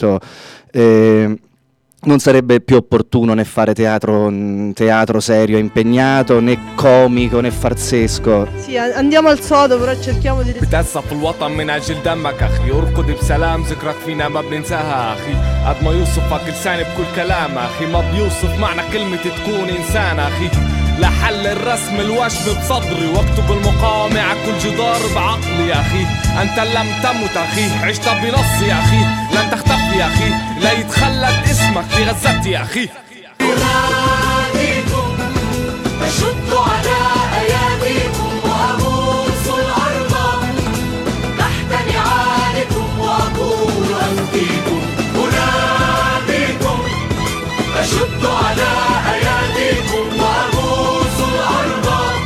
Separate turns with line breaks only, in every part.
detto non sarebbe più opportuno né fare teatro serio e impegnato, né comico né farsesco.
Sì, andiamo al sodo, però cerchiamo di
بتأسف في الوطن من أجل دمك أخي، ارقد بسلام ذكرك فينا ما بننساها أخي، قد ما يوصفك لساني بكل كلام أخي، ما بيوصف معنى كلمة تكون إنسان أخي. لحل الرسم الوشم بصدري، واكتب المقاومة على كل جدار بعقلي يا أخي. أنت لم تمت أخي، عشت بنصي يا أخي، لن تختفي يا أخي، لا يتخلد اسمك في غزتي يا أخي.
أناديكم أشد على أياديكم وأبوس الأرض تحت نعالكم وأقول أنفيكم. أناديكم أشد على أياديكم وأبوس الأرض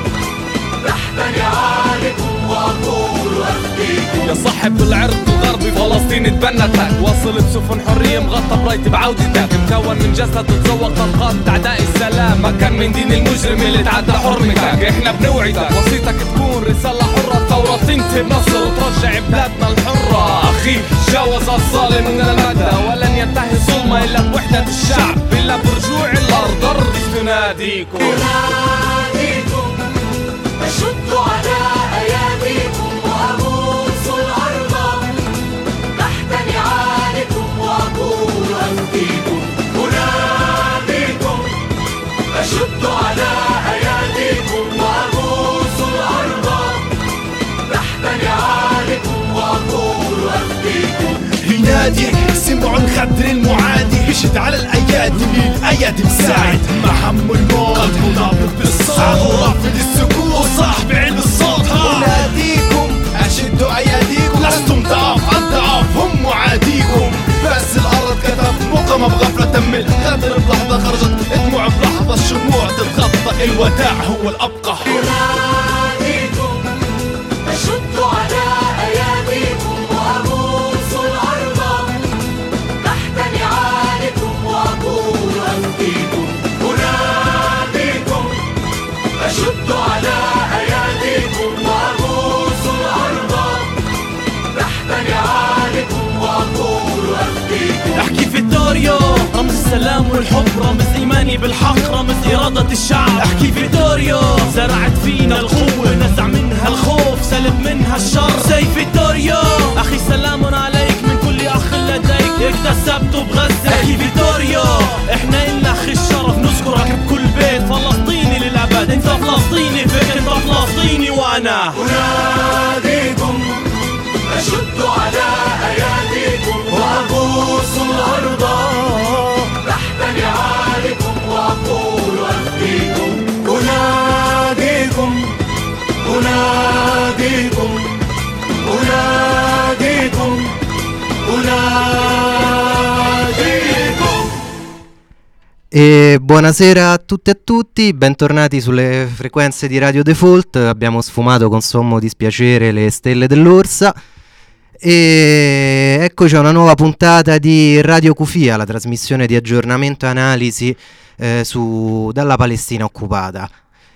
تحت نعالكم وأقول أنفيكم.
يا صاحب العرض الغربي فلسطين تبنتك، واصل بسفن حرية مغطى برايتي بعودتك، مكون من جسد تتذوق طلقات أعداء السلام، ما كان من دين المجرم اللي تعدى حرمتك. احنا بنوعدك وصيتك تكون رسالة حرة، الثورة تنتهي بنصر وترجع بلادنا الحرة أخي. جاوز الظالم من المدى ولن ينتهي ظلمه إلا بوحدة الشعب، إلا برجوع الأرض. أرض تناديكم
أناديكم أشد على أياديكم وأبوس الأرض تحت نعالكم وأقول أنفيكم. أناديكم أشد على أياديكم وأبوس الأرض تحت نعالكم وأقول أنفيكم.
يناديك سمعوا الخدر المعادي، يشد على الأيادي الأيادي مساعد، محم الموت قلبه نابض بالصوت ورافض السكوت وصاحب علم الصوت. أناديكم أشدوا أياديكم، لستم ضعاف الضعاف هم معاديكم، بس الأرض كتب مقامة بغفلة تم الخدر بلحظة، خرجت دموع بلحظة، الشموع تتغطى، الوداع هو الأبقى.
أناديكم أشد على أياديكم وأبوس الأرض تحت نعالكم وأقول أنفيكم. أناديكم أشد على أياديكم وأبوس الأرض تحت نعالكم وأقول أنفيكم.
احكي فيتوريو رمز السلام والحب، رمز إيماني بالحق، رمز إرادة الشعب. احكي فيتوريو زرعت فينا القوة، نزع منها الخوف، سلب منها الشر. زي فيتوريو أخي سلام عليك من كل أخ لديك اكتسبته بغزة. احكي فيتوريو احنا إلنا أخي الشرف نذكرك بكل بيت، فلسطيني للأبد، انت فلسطيني فيك، انت فلسطيني وأنا.
أناديكم أشد على أياديكم وأبوس الأرض تحت نعالكم وأقول أنفيكم. أناديكم أناديكم أناديكم أناديكم.
E buonasera a tutte e a tutti, bentornati sulle frequenze di Radio Default. Abbiamo sfumato con sommo dispiacere le stelle dell'Orsa e eccoci a una nuova puntata di Radio Cufia, la trasmissione di aggiornamento e analisi dalla Palestina occupata.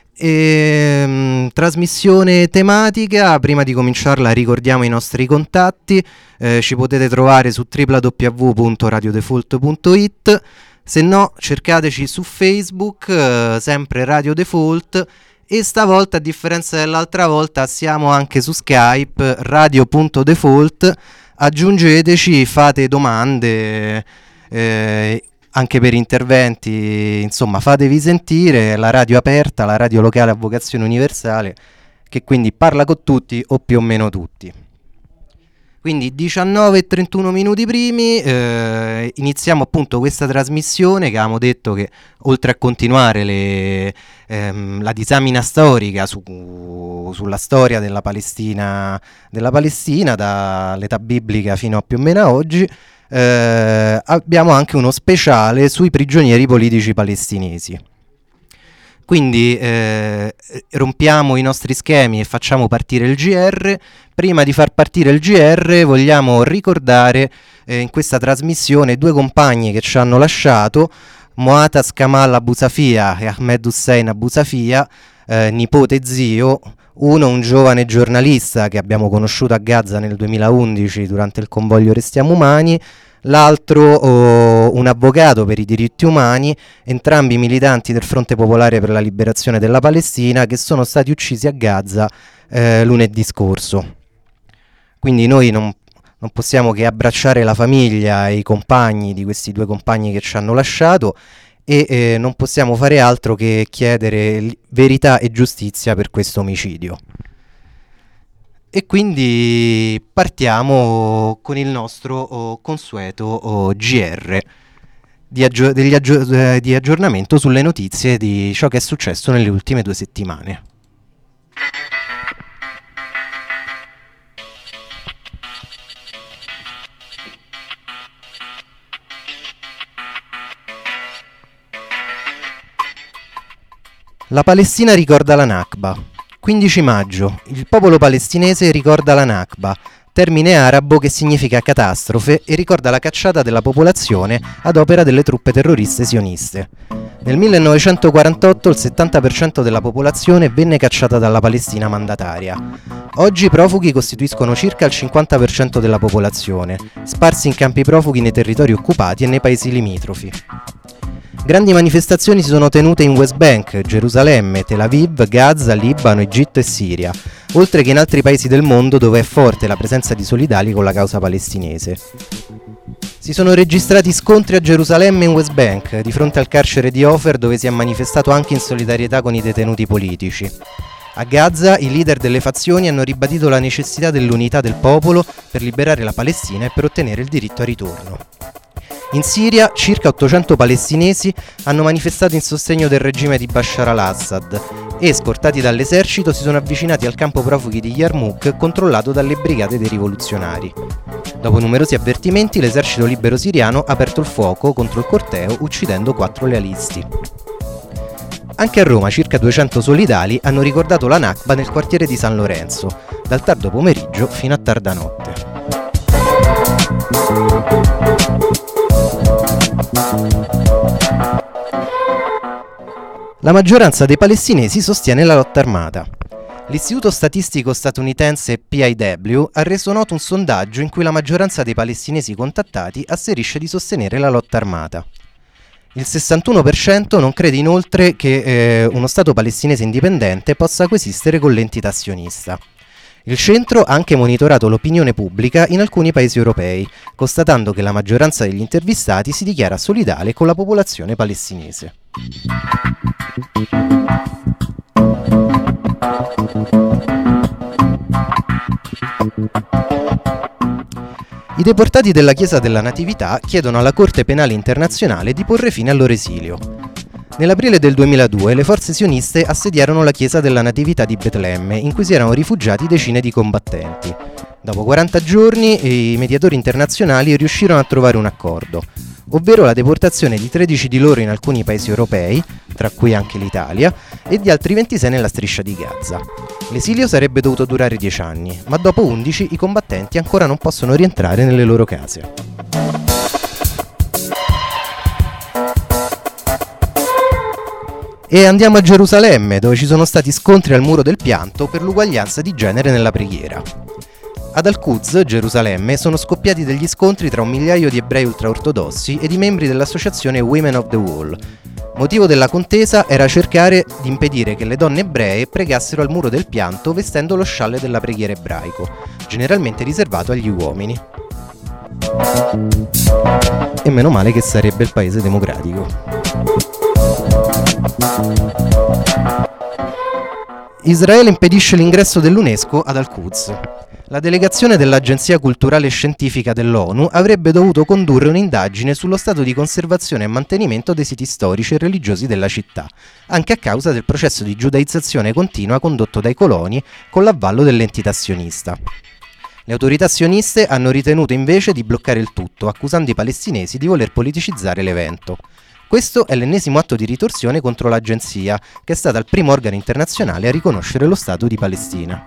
Trasmissione tematica. Prima di cominciarla ricordiamo i nostri contatti, ci potete trovare su www.radiodefault.it, se no cercateci su Facebook, sempre Radio Default, e stavolta, a differenza dell'altra volta, siamo anche su Skype, radio.default. Aggiungeteci, fate domande, anche per interventi, insomma fatevi sentire. La radio aperta, la radio locale a vocazione universale, che quindi parla con tutti o più o meno tutti. Quindi 19 e 31 minuti primi, iniziamo appunto questa trasmissione che avevamo detto che, oltre a continuare la disamina storica sulla storia della Palestina dall'età biblica fino a più o meno a oggi, abbiamo anche uno speciale sui prigionieri politici palestinesi. Quindi rompiamo i nostri schemi e facciamo partire il GR. Prima di far partire il GR vogliamo ricordare in questa trasmissione due compagni che ci hanno lasciato, Moataz Kamal Abu Safia e Ahmed Hussein Abu Safia, nipote e zio. Uno, un giovane giornalista che abbiamo conosciuto a Gaza nel 2011 durante il convoglio Restiamo Umani, l'altro un avvocato per i diritti umani, entrambi militanti del Fronte Popolare per la Liberazione della Palestina, che sono stati uccisi a Gaza lunedì scorso. Quindi noi non possiamo che abbracciare la famiglia e i compagni di questi due compagni che ci hanno lasciato e non possiamo fare altro che chiedere verità e giustizia per questo omicidio. E quindi partiamo con il nostro consueto GR di aggiornamento sulle notizie di ciò che è successo nelle ultime 2 settimane. La Palestina ricorda la Nakba. 15 maggio. Il popolo palestinese ricorda la Nakba, termine arabo che significa catastrofe e ricorda la cacciata della popolazione ad opera delle truppe terroriste sioniste. Nel 1948 il 70% della popolazione venne cacciata dalla Palestina mandataria. Oggi i profughi costituiscono circa il 50% della popolazione, sparsi in campi profughi nei territori occupati e nei paesi limitrofi. Grandi manifestazioni si sono tenute in West Bank, Gerusalemme, Tel Aviv, Gaza, Libano, Egitto e Siria, oltre che in altri paesi del mondo dove è forte la presenza di solidali con la causa palestinese. Si sono registrati scontri a Gerusalemme e in West Bank, di fronte al carcere di Ofer, dove si è manifestato anche in solidarietà con i detenuti politici. A Gaza i leader delle fazioni hanno ribadito la necessità dell'unità del popolo per liberare la Palestina e per ottenere il diritto a ritorno. In Siria circa 800 palestinesi hanno manifestato in sostegno del regime di Bashar al-Assad e, scortati dall'esercito, si sono avvicinati al campo profughi di Yarmouk controllato dalle brigate dei rivoluzionari. Dopo numerosi avvertimenti, l'esercito libero siriano ha aperto il fuoco contro il corteo, uccidendo 4 lealisti. Anche a Roma circa 200 solidali hanno ricordato la Nakba nel quartiere di San Lorenzo, dal tardo pomeriggio fino a tarda notte. La maggioranza dei palestinesi sostiene la lotta armata. L'Istituto Statistico statunitense PIW ha reso noto un sondaggio in cui la maggioranza dei palestinesi contattati asserisce di sostenere la lotta armata. Il 61% non crede inoltre che uno Stato palestinese indipendente possa coesistere con l'entità sionista. Il centro ha anche monitorato l'opinione pubblica in alcuni paesi europei, constatando che la maggioranza degli intervistati si dichiara solidale con la popolazione palestinese. I deportati della Chiesa della Natività chiedono alla Corte Penale Internazionale di porre fine al loro esilio. Nell'aprile del 2002 le forze sioniste assediarono la Chiesa della Natività di Betlemme, in cui si erano rifugiati decine di combattenti. Dopo 40 giorni i mediatori internazionali riuscirono a trovare un accordo, ovvero la deportazione di 13 di loro in alcuni paesi europei, tra cui anche l'Italia, e di altri 26 nella striscia di Gaza. L'esilio sarebbe dovuto durare 10 anni, ma dopo 11 i combattenti ancora non possono rientrare nelle loro case. E andiamo a Gerusalemme, dove ci sono stati scontri al Muro del Pianto per l'uguaglianza di genere nella preghiera. Ad Al-Quds, Gerusalemme, sono scoppiati degli scontri tra 1 migliaio di ebrei ultraortodossi e di membri dell'associazione Women of the Wall. Motivo della contesa era cercare di impedire che le donne ebree pregassero al Muro del Pianto vestendo lo scialle della preghiera ebraico, generalmente riservato agli uomini. E meno male che sarebbe il paese democratico. Israele impedisce l'ingresso dell'UNESCO ad Al-Quds. La delegazione dell'Agenzia Culturale e Scientifica dell'ONU avrebbe dovuto condurre un'indagine sullo stato di conservazione e mantenimento dei siti storici e religiosi della città, anche a causa del processo di giudaizzazione continua condotto dai coloni con l'avvallo dell'entità sionista. Le autorità sioniste hanno ritenuto invece di bloccare il tutto, accusando i palestinesi di voler politicizzare l'evento. Questo è l'ennesimo atto di ritorsione contro l'agenzia, che è stata il primo organo internazionale a riconoscere lo Stato di Palestina.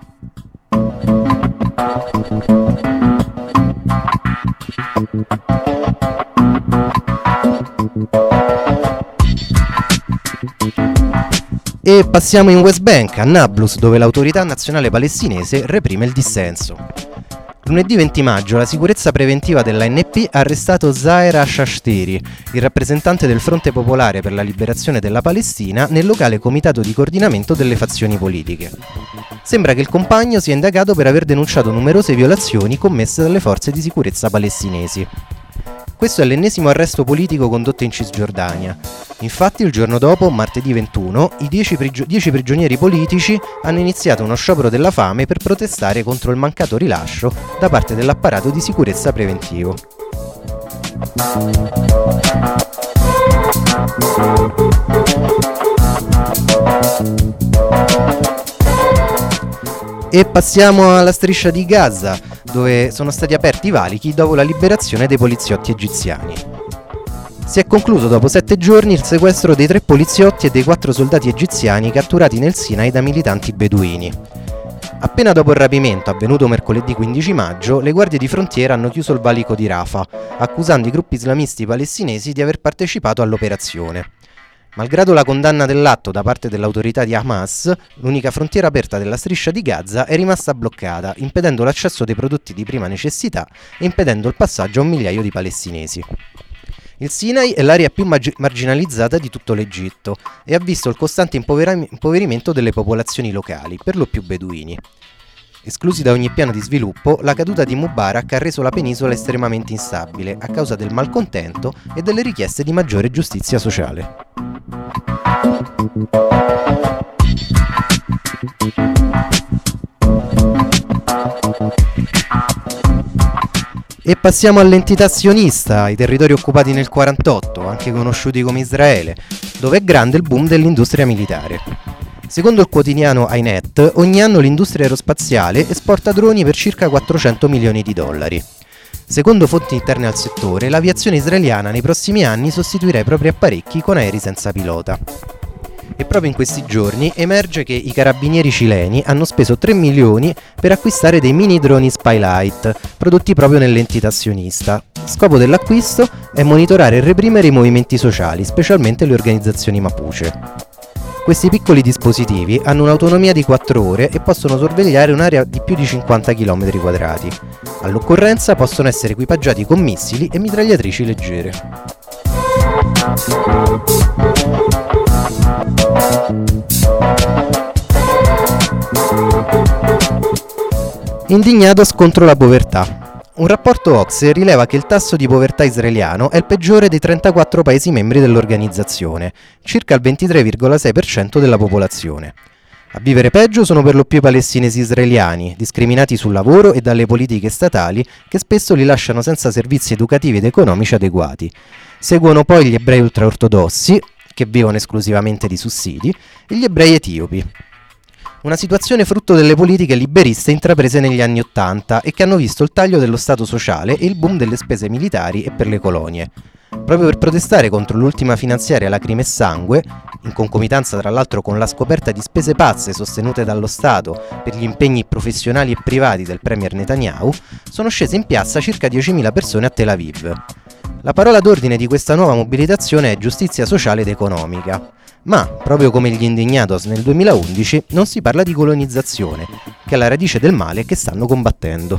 E passiamo in West Bank, a Nablus, dove l'autorità nazionale palestinese reprime il dissenso. Lunedì 20 maggio la sicurezza preventiva dell'ANP ha arrestato Zaher Ashtiri, il rappresentante del Fronte Popolare per la Liberazione della Palestina, nel locale comitato di coordinamento delle fazioni politiche. Sembra che il compagno sia indagato per aver denunciato numerose violazioni commesse dalle forze di sicurezza palestinesi. Questo è l'ennesimo arresto politico condotto in Cisgiordania. Infatti il giorno dopo, martedì 21, i 10 prigionieri politici hanno iniziato uno sciopero della fame per protestare contro il mancato rilascio da parte dell'apparato di sicurezza preventivo. E passiamo alla striscia di Gaza, dove sono stati aperti i valichi dopo la liberazione dei poliziotti egiziani. Si è concluso dopo 7 giorni il sequestro dei 3 poliziotti e dei 4 soldati egiziani catturati nel Sinai da militanti beduini. Appena dopo il rapimento, avvenuto mercoledì 15 maggio, le guardie di frontiera hanno chiuso il valico di Rafah, accusando i gruppi islamisti palestinesi di aver partecipato all'operazione. Malgrado la condanna dell'atto da parte dell'autorità di Hamas, l'unica frontiera aperta della striscia di Gaza è rimasta bloccata, impedendo l'accesso dei prodotti di prima necessità e impedendo il passaggio a 1 migliaio di palestinesi. Il Sinai è l'area più marginalizzata di tutto l'Egitto e ha visto il costante impoverimento delle popolazioni locali, per lo più beduini. Esclusi da ogni piano di sviluppo, la caduta di Mubarak ha reso la penisola estremamente instabile a causa del malcontento e delle richieste di maggiore giustizia sociale. E passiamo all'entità sionista, i territori occupati nel 1948, anche conosciuti come Israele, dove è grande il boom dell'industria militare. Secondo il quotidiano Ynet, ogni anno l'industria aerospaziale esporta droni per circa 400 milioni di dollari. Secondo fonti interne al settore, l'aviazione israeliana nei prossimi anni sostituirà i propri apparecchi con aerei senza pilota. E proprio in questi giorni emerge che i carabinieri cileni hanno speso 3 milioni per acquistare dei mini droni Spylight, prodotti proprio nell'entità sionista. Scopo dell'acquisto è monitorare e reprimere i movimenti sociali, specialmente le organizzazioni Mapuche. Questi piccoli dispositivi hanno un'autonomia di 4 ore e possono sorvegliare un'area di più di 50 km². All'occorrenza possono essere equipaggiati con missili e mitragliatrici leggere. Indignados contro la povertà. Un rapporto Ocse rileva che il tasso di povertà israeliano è il peggiore dei 34 paesi membri dell'organizzazione, circa il 23,6% della popolazione. A vivere peggio sono per lo più i palestinesi israeliani, discriminati sul lavoro e dalle politiche statali che spesso li lasciano senza servizi educativi ed economici adeguati. Seguono poi gli ebrei ultraortodossi, che vivono esclusivamente di sussidi, e gli ebrei etiopi. Una situazione frutto delle politiche liberiste intraprese negli anni '80 e che hanno visto il taglio dello Stato sociale e il boom delle spese militari e per le colonie. Proprio per protestare contro l'ultima finanziaria Lacrime e Sangue, in concomitanza tra l'altro con la scoperta di spese pazze sostenute dallo Stato per gli impegni professionali e privati del premier Netanyahu, sono scese in piazza circa 10.000 persone a Tel Aviv. La parola d'ordine di questa nuova mobilitazione è giustizia sociale ed economica. Ma, proprio come gli Indignados nel 2011, non si parla di colonizzazione, che è la radice del male che stanno combattendo.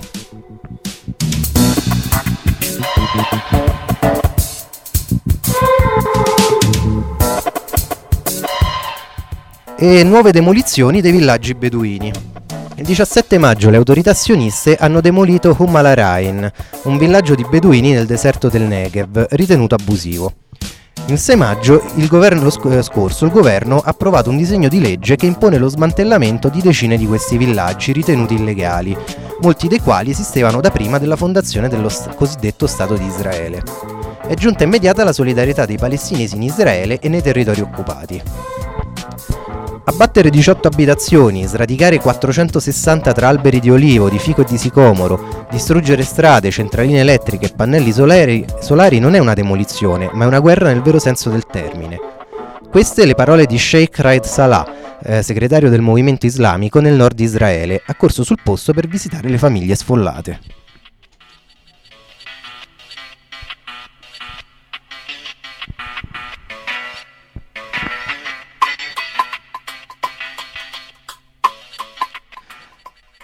E nuove demolizioni dei villaggi beduini. Il 17 maggio le autorità sioniste hanno demolito Umm al-Arain, un villaggio di beduini nel deserto del Negev, ritenuto abusivo. Il 6 maggio il governo ha approvato un disegno di legge che impone lo smantellamento di decine di questi villaggi ritenuti illegali, molti dei quali esistevano da prima della fondazione dello cosiddetto Stato di Israele. È giunta immediata la solidarietà dei palestinesi in Israele e nei territori occupati. Abbattere 18 abitazioni, sradicare 460 tra alberi di olivo, di fico e di sicomoro, distruggere strade, centraline elettriche e pannelli solari non è una demolizione, ma è una guerra nel vero senso del termine. Queste le parole di Sheikh Raed Salah, segretario del movimento islamico nel nord di Israele, accorso sul posto per visitare le famiglie sfollate.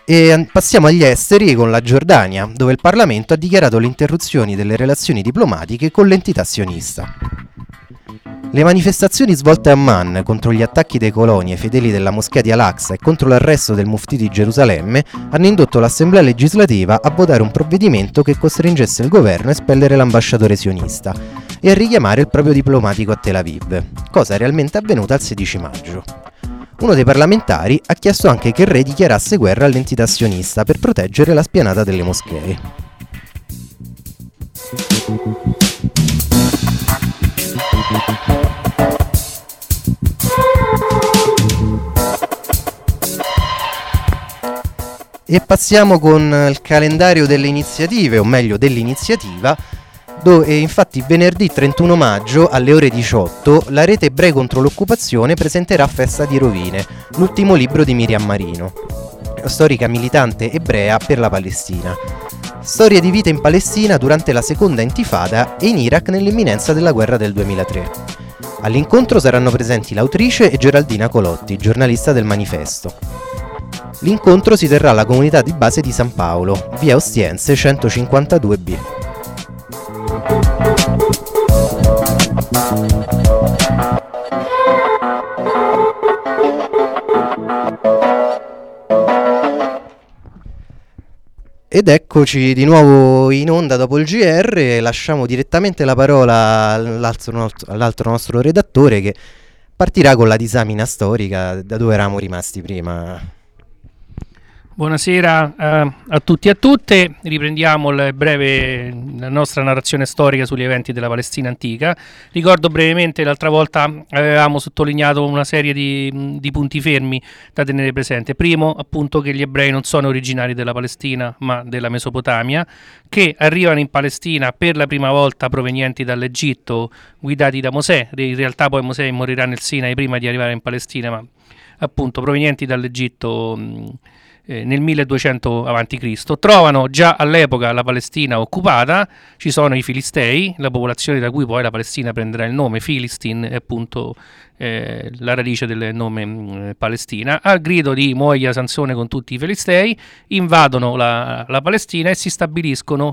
E passiamo agli esteri con la Giordania, dove il Parlamento ha dichiarato le interruzioni delle relazioni diplomatiche con l'entità sionista. Le manifestazioni svolte a Amman contro gli attacchi dei coloni ai fedeli della moschea di Al-Aqsa e contro l'arresto del Muftì di Gerusalemme hanno indotto l'Assemblea legislativa a votare un provvedimento che costringesse il governo a espellere l'ambasciatore sionista e a richiamare il proprio diplomatico a Tel Aviv, cosa realmente avvenuta il 16 maggio. Uno dei parlamentari ha chiesto anche che il re dichiarasse guerra all'entità sionista per proteggere la spianata delle moschee. E passiamo con il calendario delle iniziative, o meglio dell'iniziativa, dove infatti venerdì 31 maggio alle ore 18 la Rete Ebrei contro l'occupazione presenterà Festa di rovine, l'ultimo libro di Miriam Marino, storica militante ebrea per la Palestina. Storia di vita in Palestina durante la seconda intifada e in Iraq nell'imminenza della guerra del 2003. All'incontro saranno presenti l'autrice e Geraldina Colotti, giornalista del Manifesto. L'incontro si terrà alla comunità di base di San Paolo, via Ostiense 152B. Ed eccoci di nuovo in onda dopo il GR e lasciamo direttamente la parola all'altro nostro redattore che partirà con la disamina storica da dove eravamo rimasti prima.
Buonasera a tutti e a tutte, riprendiamo la nostra narrazione storica sugli eventi della Palestina antica. Ricordo brevemente, l'altra volta avevamo sottolineato una serie di punti fermi da tenere presente. Primo, appunto, che gli ebrei non sono originari della Palestina ma della Mesopotamia, che arrivano in Palestina per la prima volta provenienti dall'Egitto, guidati da Mosè. In realtà poi Mosè morirà nel Sinai prima di arrivare in Palestina, ma appunto provenienti dall'Egitto nel 1200 a.C. Trovano già all'epoca la Palestina occupata, ci sono i Filistei, la popolazione da cui poi la Palestina prenderà il nome, Filistin, è appunto la radice del nome Palestina. Al grido di muoia Sansone con tutti i Filistei, invadono la Palestina e si stabiliscono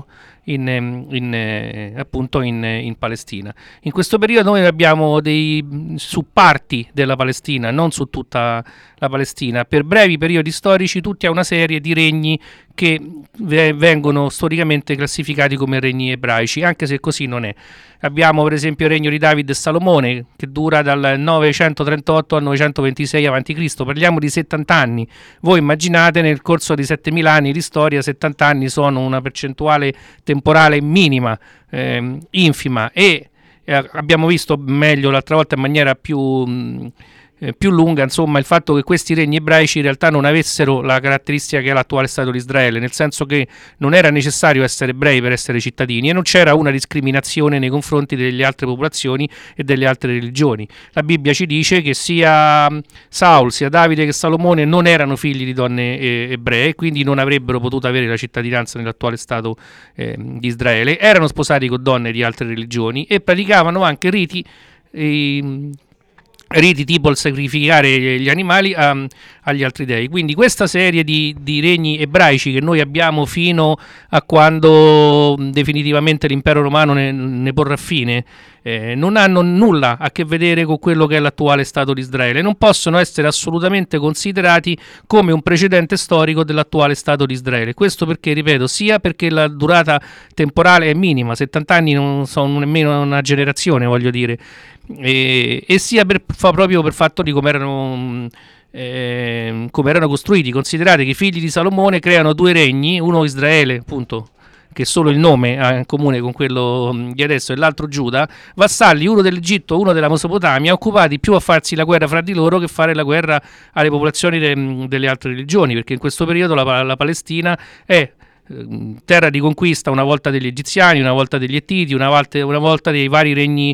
appunto in Palestina. In questo periodo noi abbiamo su parti della Palestina, non su tutta la Palestina, per brevi periodi storici tutta una serie di regni che vengono storicamente classificati come regni ebraici, anche se così non è. Abbiamo per esempio il regno di Davide e Salomone, che dura dal 938 al 926 a.C., parliamo di 70 anni. Voi immaginate, nel corso di 7000 anni di storia, 70 anni sono una percentuale temporale minima, infima, e abbiamo visto meglio l'altra volta in maniera più lunga, insomma, il fatto che questi regni ebraici in realtà non avessero la caratteristica che è l'attuale Stato di Israele, nel senso che non era necessario essere ebrei per essere cittadini e non c'era una discriminazione nei confronti delle altre popolazioni e delle altre religioni. La Bibbia ci dice che sia Saul, sia Davide che Salomone non erano figli di donne ebree, quindi non avrebbero potuto avere la cittadinanza nell'attuale Stato di Israele. Erano sposati con donne di altre religioni e praticavano anche riti tipo il sacrificare gli animali agli altri dei. Quindi questa serie di regni ebraici che noi abbiamo fino a quando definitivamente l'impero romano ne porrà fine, non hanno nulla a che vedere con quello che è l'attuale Stato di Israele, non possono essere assolutamente considerati come un precedente storico dell'attuale Stato di Israele. Questo perché, ripeto, sia perché la durata temporale è minima, 70 anni non sono nemmeno una generazione, voglio dire, e sia proprio per fatto di come erano costruiti. Considerate che i figli di Salomone creano due regni, uno Israele, appunto, che solo il nome ha in comune con quello di adesso, e l'altro Giuda, vassalli, uno dell'Egitto, uno della Mesopotamia, occupati più a farsi la guerra fra di loro che fare la guerra alle popolazioni delle altre religioni, perché in questo periodo la Palestina è terra di conquista una volta degli egiziani, una volta degli Ettiti, una volta dei vari regni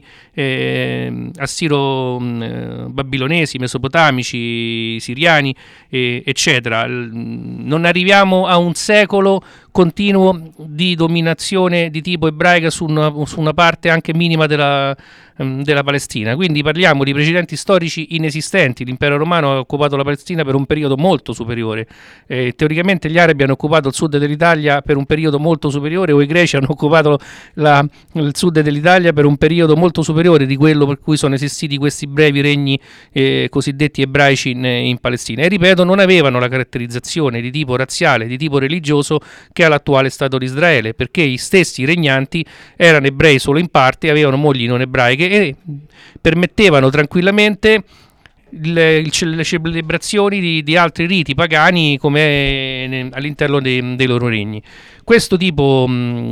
assiro-babilonesi, mesopotamici, siriani, eccetera. Non arriviamo a un secolo continuo di dominazione di tipo ebraica su una parte anche minima della Palestina, quindi parliamo di precedenti storici inesistenti. L'impero romano ha occupato la Palestina per un periodo molto superiore, teoricamente gli arabi hanno occupato il sud dell'Italia per un periodo molto superiore, o i greci hanno occupato il sud dell'Italia per un periodo molto superiore di quello per cui sono esistiti questi brevi regni cosiddetti ebraici in Palestina, e ripeto, non avevano la caratterizzazione di tipo razziale, di tipo religioso che ha l'attuale Stato di Israele, perché gli stessi regnanti erano ebrei solo in parte, avevano mogli non ebraiche e permettevano tranquillamente le celebrazioni di altri riti pagani come all'interno dei loro regni. Questo tipo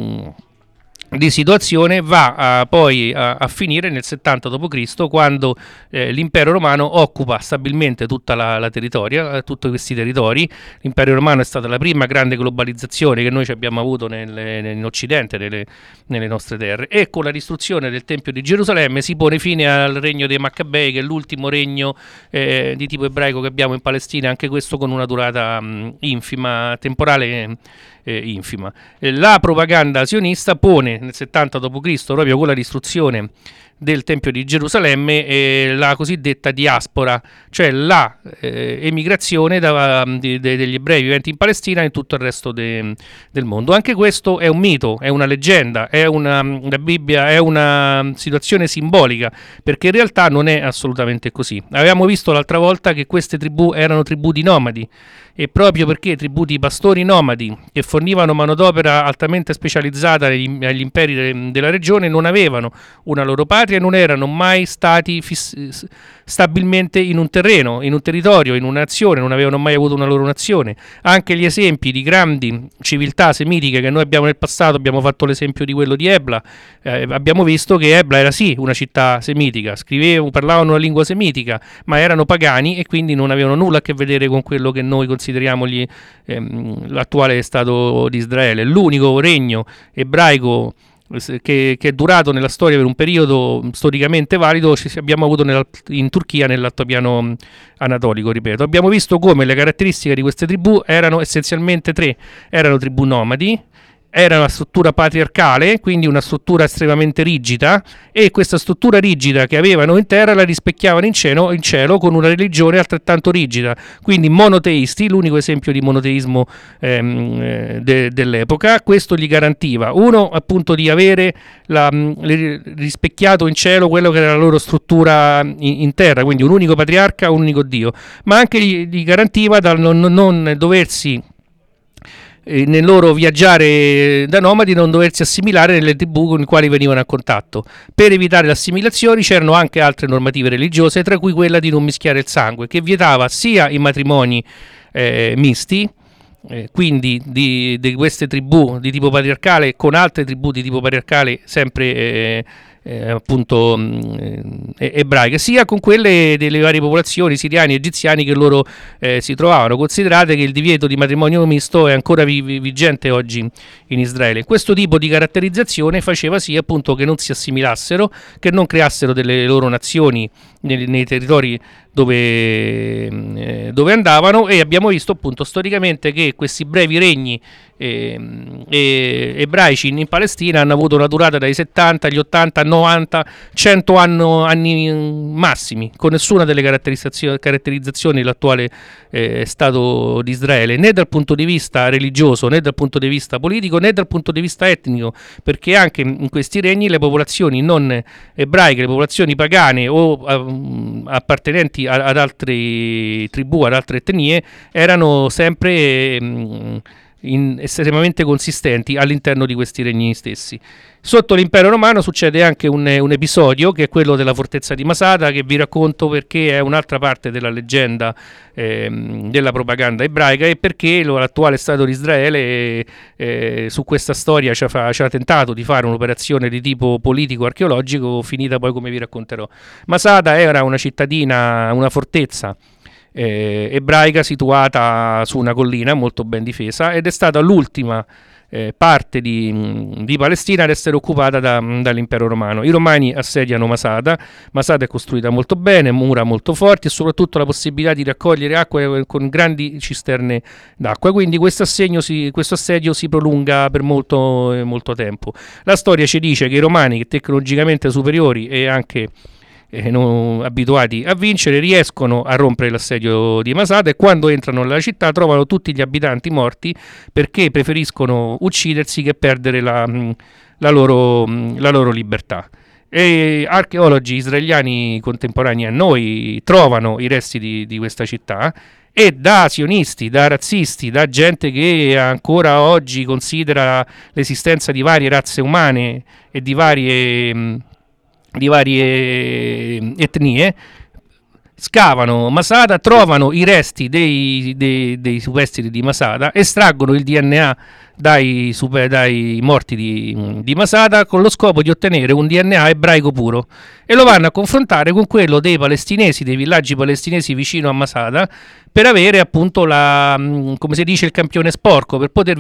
di situazione va poi a finire nel 70 d.C., quando l'impero romano occupa stabilmente tutta tutti questi territori. L'impero romano è stata la prima grande globalizzazione che noi abbiamo avuto in Occidente, nelle nostre terre, e con la distruzione del Tempio di Gerusalemme si pone fine al regno dei Maccabei, che è l'ultimo regno di tipo ebraico che abbiamo in Palestina, anche questo con una durata infima, temporale infima. La propaganda sionista pone nel 70 d.C., proprio con la distruzione del Tempio di Gerusalemme, la cosiddetta diaspora, cioè la emigrazione degli ebrei viventi in Palestina in tutto il resto del mondo. Anche questo è un mito, è una leggenda, la Bibbia è una situazione simbolica, perché in realtà non è assolutamente così. Avevamo visto l'altra volta che queste tribù erano tribù di nomadi, e proprio perché tribù di pastori nomadi che fornivano manodopera altamente specializzata agli imperi della regione non avevano una loro patria e non erano mai stati stabilmente in un terreno, in un territorio, in una nazione, non avevano mai avuto una loro nazione. Anche gli esempi di grandi civiltà semitiche che noi abbiamo nel passato, abbiamo fatto l'esempio di quello di Ebla, abbiamo visto che Ebla era sì una città semitica, parlavano una lingua semitica, ma erano pagani e quindi non avevano nulla a che vedere con quello che noi consideriamo l'attuale Stato di Israele. L'unico regno ebraico che è durato nella storia per un periodo storicamente valido abbiamo avuto in Turchia, nell'altopiano anatolico, ripeto. Abbiamo visto come le caratteristiche di queste tribù erano essenzialmente tre: erano tribù nomadi, era una struttura patriarcale, quindi una struttura estremamente rigida, e questa struttura rigida che avevano in terra la rispecchiavano in cielo con una religione altrettanto rigida, quindi monoteisti, l'unico esempio di monoteismo dell'epoca. Questo gli garantiva, uno, appunto, di avere rispecchiato in cielo quello che era la loro struttura in terra, quindi un unico patriarca, un unico Dio, ma anche gli garantiva dal non doversi nel loro viaggiare da nomadi, non doversi assimilare nelle tribù con le quali venivano a contatto. Per evitare le assimilazioni c'erano anche altre normative religiose, tra cui quella di non mischiare il sangue, che vietava sia i matrimoni misti, quindi di queste tribù di tipo patriarcale con altre tribù di tipo patriarcale sempre appunto ebraiche, sia con quelle delle varie popolazioni siriani e egiziani che loro si trovavano. Considerate che il divieto di matrimonio misto è ancora vigente oggi in Israele. Questo tipo di caratterizzazione faceva sì, appunto, che non si assimilassero, che non creassero delle loro nazioni nei territori dove andavano, e abbiamo visto appunto storicamente che questi brevi regni ebraici in Palestina hanno avuto una durata dai 70 agli 80, 90, 100 anni massimi, con nessuna delle caratterizzazioni dell'attuale Stato di Israele, né dal punto di vista religioso, né dal punto di vista politico, né dal punto di vista etnico, perché anche in questi regni le popolazioni non ebraiche, le popolazioni pagane o appartenenti ad altre tribù, ad altre etnie, erano sempre estremamente consistenti all'interno di questi regni stessi. Sotto l'impero romano succede anche un episodio, che è quello della fortezza di Masada, che vi racconto perché è un'altra parte della leggenda della propaganda ebraica, e perché l'attuale Stato di Israele su questa storia ci ha tentato di fare un'operazione di tipo politico-archeologico, finita poi come vi racconterò. Masada era una cittadina, una fortezza ebraica situata su una collina molto ben difesa, ed è stata l'ultima parte di Palestina ad essere occupata dall'impero romano. I romani assediano Masada. Masada è costruita molto bene, mura molto forti e soprattutto la possibilità di raccogliere acqua con grandi cisterne d'acqua, quindi questo assedio si prolunga per molto tempo. La storia ci dice che i romani, che tecnologicamente superiori e anche non abituati a vincere, riescono a rompere l'assedio di Masada e quando entrano nella città trovano tutti gli abitanti morti perché preferiscono uccidersi che perdere la loro libertà. E archeologi israeliani contemporanei a noi trovano i resti di questa città e da sionisti, da razzisti, da gente che ancora oggi considera l'esistenza di varie razze umane e di varie etnie, scavano Masada, trovano i resti dei superstiti di Masada, estraggono il DNA dai morti di Masada con lo scopo di ottenere un DNA ebraico puro e lo vanno a confrontare con quello dei palestinesi, dei villaggi palestinesi vicino a Masada, per avere appunto come si dice, il campione sporco, per poter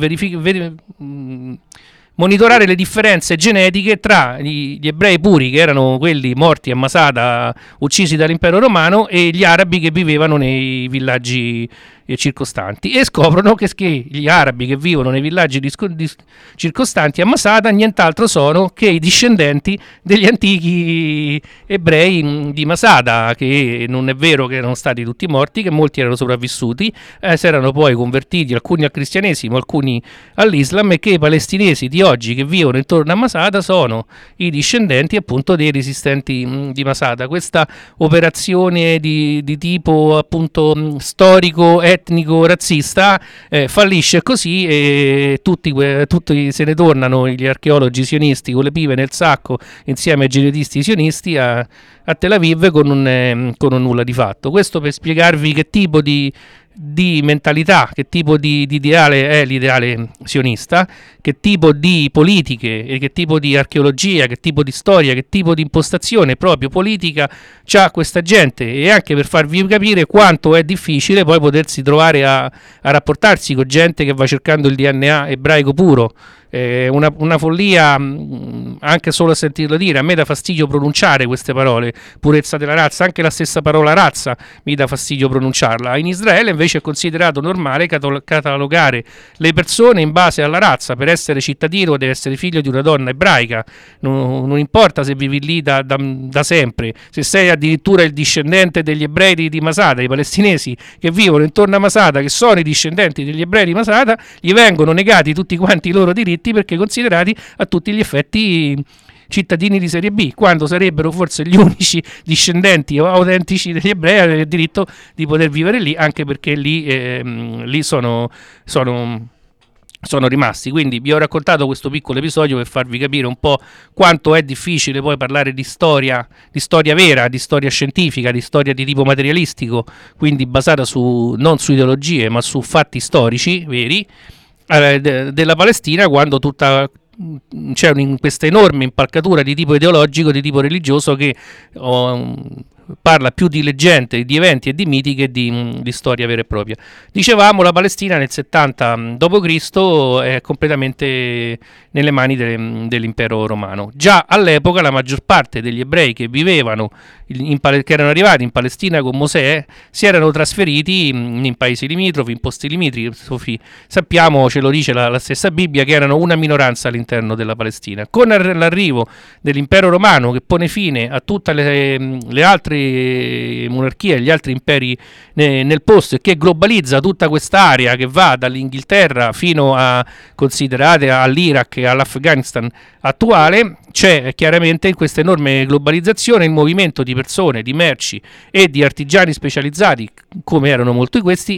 monitorare le differenze genetiche tra gli ebrei puri, che erano quelli morti a Masada, uccisi dall'impero romano, e gli arabi che vivevano nei villaggi circostanti, e scoprono che gli arabi che vivono nei villaggi circostanti a Masada nient'altro sono che i discendenti degli antichi ebrei di Masada, che non è vero che erano stati tutti morti, che molti erano sopravvissuti, si erano poi convertiti, alcuni al cristianesimo, alcuni all'Islam, e che i palestinesi di oggi che vivono intorno a Masada sono i discendenti appunto dei resistenti di Masada. Questa operazione di tipo appunto storico, etnico, razzista fallisce così, e tutti se ne tornano gli archeologi sionisti con le pive nel sacco insieme ai genetisti sionisti a Tel Aviv con un nulla di fatto. Questo per spiegarvi che tipo di mentalità, che tipo di ideale è l'ideale sionista, che tipo di politiche e che tipo di archeologia, che tipo di storia, che tipo di impostazione proprio politica c'ha questa gente, e anche per farvi capire quanto è difficile poi potersi trovare a rapportarsi con gente che va cercando il DNA ebraico puro. Una follia, anche solo a sentirlo dire. A me dà fastidio pronunciare queste parole, purezza della razza, anche la stessa parola razza mi dà fastidio pronunciarla. In Israele invece è considerato normale catalogare le persone in base alla razza. Per essere cittadino deve essere figlio di una donna ebraica, non importa se vivi lì da sempre, se sei addirittura il discendente degli ebrei di Masada. I palestinesi che vivono intorno a Masada, che sono i discendenti degli ebrei di Masada, gli vengono negati tutti quanti i loro diritti perché considerati a tutti gli effetti cittadini di serie B, quando sarebbero forse gli unici discendenti autentici degli ebrei a avere il diritto di poter vivere lì, anche perché lì sono rimasti. Quindi vi ho raccontato questo piccolo episodio per farvi capire un po' quanto è difficile poi parlare di storia vera, di storia scientifica, di storia di tipo materialistico, quindi basata non su ideologie ma su fatti storici veri della Palestina, quando c'è questa enorme impalcatura di tipo ideologico, di tipo religioso, che parla più di leggende, di eventi e di miti che di storia vera e propria. Dicevamo, la Palestina nel 70 d.C. è completamente nelle mani dell'impero romano. Già all'epoca la maggior parte degli ebrei che vivevano, che erano arrivati in Palestina con Mosè, si erano trasferiti in paesi limitrofi, in posti limitrofi. Sappiamo, ce lo dice la stessa Bibbia, che erano una minoranza all'interno della Palestina. Con l'arrivo dell'impero romano, che pone fine a tutte le altre monarchie, gli altri imperi nel posto, e che globalizza tutta quest'area che va dall'Inghilterra fino a considerate all'Iraq e all'Afghanistan attuale, c'è chiaramente in questa enorme globalizzazione il movimento di persone, di merci e di artigiani specializzati, come erano molti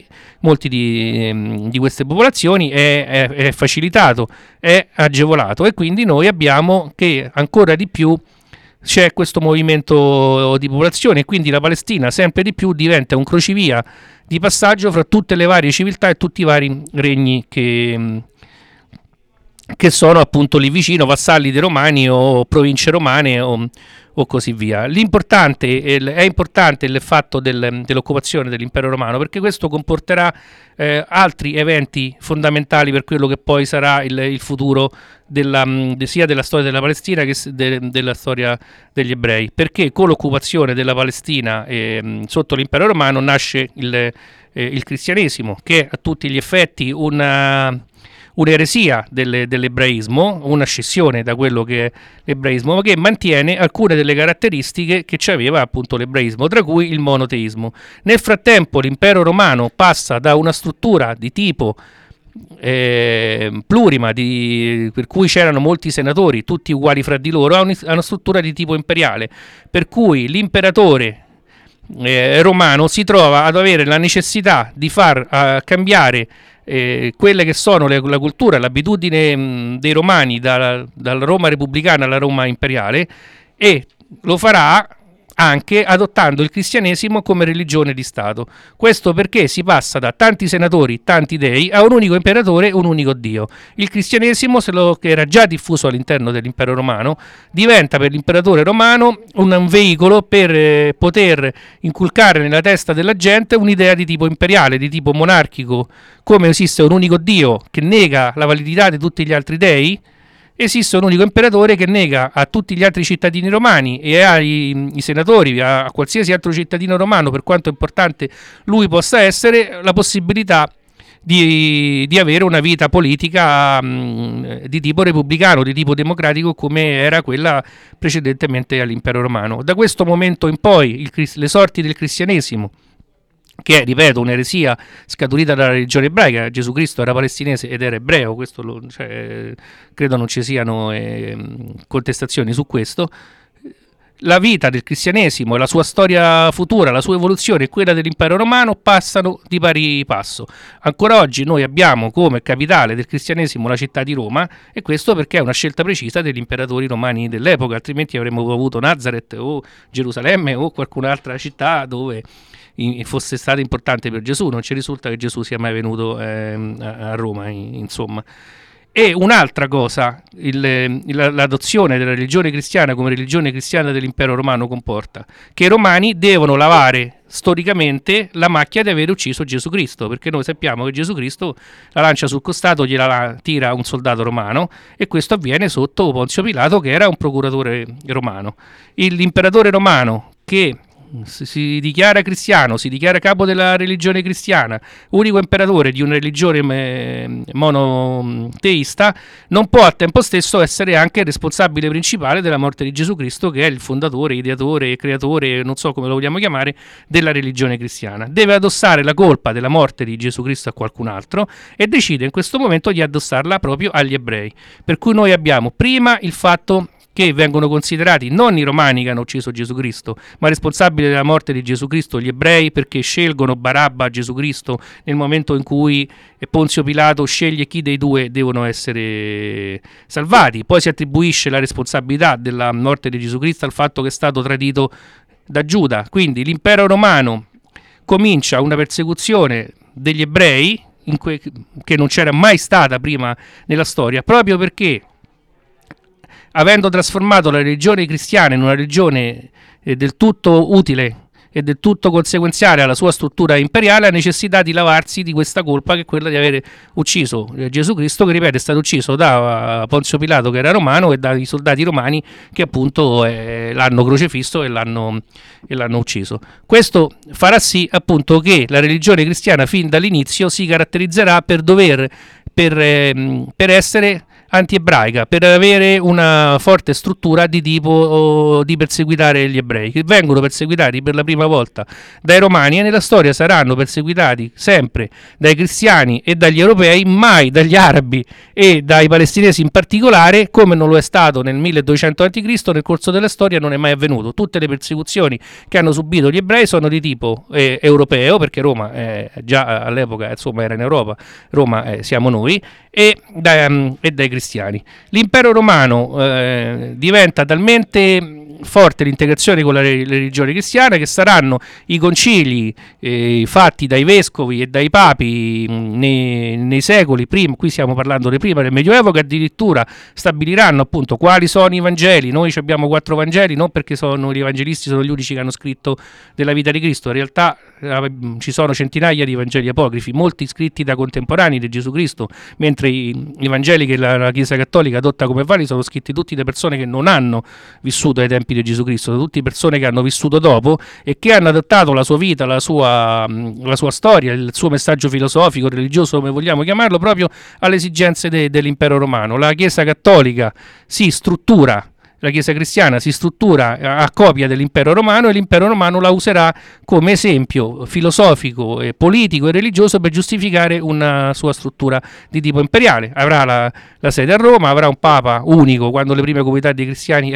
di queste popolazioni, è facilitato, è agevolato, e quindi noi abbiamo che ancora di più c'è questo movimento di popolazione, e quindi la Palestina sempre di più diventa un crocevia di passaggio fra tutte le varie civiltà e tutti i vari regni che che sono appunto lì vicino, vassalli dei Romani o province romane o così via. È importante il fatto dell'occupazione dell'impero romano, perché questo comporterà altri eventi fondamentali per quello che poi sarà il futuro sia della storia della Palestina che della storia degli ebrei, perché con l'occupazione della Palestina sotto l'impero romano nasce il cristianesimo, che è a tutti gli effetti un'eresia dell'ebraismo, una scissione da quello che è l'ebraismo, ma che mantiene alcune delle caratteristiche che aveva appunto l'ebraismo, tra cui il monoteismo. Nel frattempo l'impero romano passa da una struttura di tipo plurima, per cui c'erano molti senatori, tutti uguali fra di loro, a una struttura di tipo imperiale, per cui l'imperatore romano si trova ad avere la necessità di far cambiare quelle che sono la cultura, l'abitudine dei romani dalla Roma repubblicana alla Roma imperiale, e lo farà anche adottando il cristianesimo come religione di Stato. Questo perché si passa da tanti senatori, tanti dei, a un unico imperatore, un unico dio. Il cristianesimo, che era già diffuso all'interno dell'impero romano, diventa per l'imperatore romano un veicolo per poter inculcare nella testa della gente un'idea di tipo imperiale, di tipo monarchico. Come esiste un unico dio che nega la validità di tutti gli altri dei, esiste un unico imperatore che nega a tutti gli altri cittadini romani e ai senatori, a qualsiasi altro cittadino romano, per quanto importante lui possa essere, la possibilità di avere una vita politica di tipo repubblicano, di tipo democratico, come era quella precedentemente all'impero romano. Da questo momento in poi le sorti del cristianesimo, che è, ripeto, un'eresia scaturita dalla religione ebraica. Gesù Cristo era palestinese ed era ebreo, credo non ci siano contestazioni su questo. La vita del cristianesimo e la sua storia futura, la sua evoluzione e quella dell'impero romano passano di pari passo. Ancora oggi noi abbiamo come capitale del cristianesimo la città di Roma, e questo perché è una scelta precisa degli imperatori romani dell'epoca, altrimenti avremmo avuto Nazareth o Gerusalemme o qualcun'altra città dove fosse stata importante per Gesù. Non ci risulta che Gesù sia mai venuto a Roma, insomma. E un'altra cosa, l'adozione della religione cristiana come religione cristiana dell'impero romano comporta che i romani devono lavare storicamente la macchia di aver ucciso Gesù Cristo, perché noi sappiamo che Gesù Cristo la lancia sul costato, gliela tira un soldato romano, e questo avviene sotto Ponzio Pilato, che era un procuratore romano. L'imperatore romano, che si dichiara cristiano, si dichiara capo della religione cristiana, unico imperatore di una religione monoteista, non può al tempo stesso essere anche il responsabile principale della morte di Gesù Cristo, che è il fondatore, ideatore, creatore, non so come lo vogliamo chiamare, della religione cristiana. Deve addossare la colpa della morte di Gesù Cristo a qualcun altro, e decide in questo momento di addossarla proprio agli ebrei. Per cui noi abbiamo prima il fatto che vengono considerati non i romani che hanno ucciso Gesù Cristo, ma responsabili della morte di Gesù Cristo gli ebrei, perché scelgono Barabba a Gesù Cristo nel momento in cui Ponzio Pilato sceglie chi dei due devono essere salvati. Poi si attribuisce la responsabilità della morte di Gesù Cristo al fatto che è stato tradito da Giuda. Quindi l'impero romano comincia una persecuzione degli ebrei che non c'era mai stata prima nella storia, proprio perché, avendo trasformato la religione cristiana in una religione del tutto utile e del tutto conseguenziale alla sua struttura imperiale, ha necessità di lavarsi di questa colpa, che è quella di aver ucciso Gesù Cristo, che, ripeto, è stato ucciso da Ponzio Pilato, che era romano, e dai soldati romani che appunto l'hanno crocefisso e l'hanno ucciso. Questo farà sì appunto che la religione cristiana fin dall'inizio si caratterizzerà per essere anti-ebraica, per avere una forte struttura di tipo di perseguitare gli ebrei, che vengono perseguitati per la prima volta dai romani, e nella storia saranno perseguitati sempre dai cristiani e dagli europei, mai dagli arabi e dai palestinesi in particolare, come non lo è stato nel 1200 a.C. Nel corso della storia non è mai avvenuto. Tutte le persecuzioni che hanno subito gli ebrei sono di tipo europeo, perché Roma già all'epoca insomma era in Europa, Roma siamo noi, e dai cristiani. L'impero romano diventa talmente forte l'integrazione con la religione cristiana, che saranno i concili fatti dai vescovi e dai papi nei secoli prima, qui stiamo parlando di prima del Medioevo, che addirittura stabiliranno appunto quali sono i Vangeli. Noi abbiamo 4 Vangeli, non perché gli evangelisti sono gli unici che hanno scritto della vita di Cristo, in realtà ci sono centinaia di Vangeli apocrifi, molti scritti da contemporanei di Gesù Cristo, mentre i Vangeli che la Chiesa Cattolica adotta come validi sono scritti tutti da persone che non hanno vissuto ai tempi di Gesù Cristo, da tutte persone che hanno vissuto dopo e che hanno adattato la sua vita, la sua storia, il suo messaggio filosofico, religioso, come vogliamo chiamarlo, proprio alle esigenze dell'impero romano. La Chiesa Cattolica si struttura, la Chiesa cristiana si struttura a copia dell'impero romano, e l'impero romano la userà come esempio filosofico, politico e religioso per giustificare una sua struttura di tipo imperiale. Avrà la sede a Roma, avrà un papa unico, quando le prime comunità di cristiani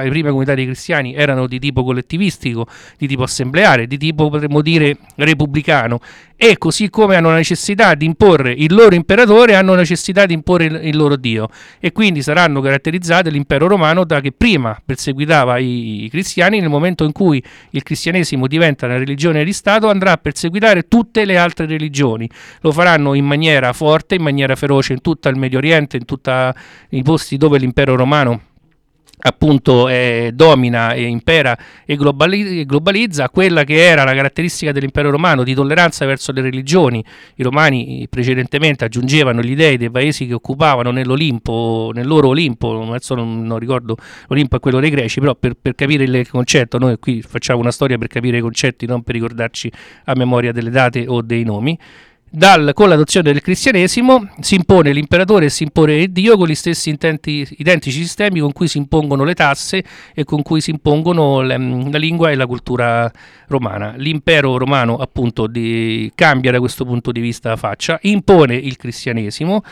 erano di tipo collettivistico, di tipo assembleare, di tipo, potremmo dire, repubblicano, e così come hanno la necessità di imporre il loro imperatore, hanno necessità di imporre il loro Dio, e quindi saranno caratterizzate l'impero romano da che prima perseguitava i cristiani. Nel momento in cui il cristianesimo diventa una religione di Stato, andrà a perseguitare tutte le altre religioni. Lo faranno in maniera forte, in maniera feroce in tutto il Medio Oriente, in tutti i posti dove l'impero romano appunto domina e impera e globalizza. Quella che era la caratteristica dell'impero romano di tolleranza verso le religioni. I romani precedentemente aggiungevano gli dei dei paesi che occupavano nel loro Olimpo, adesso non ricordo, l'Olimpo è quello dei greci, però per capire il concetto, noi qui facciamo una storia per capire i concetti, non per ricordarci a memoria delle date o dei nomi. Con l'adozione del cristianesimo si impone l'imperatore e si impone Dio con gli stessi identici sistemi con cui si impongono le tasse e con cui si impongono la lingua e la cultura romana. L'impero romano appunto cambia da questo punto di vista faccia, impone il cristianesimo,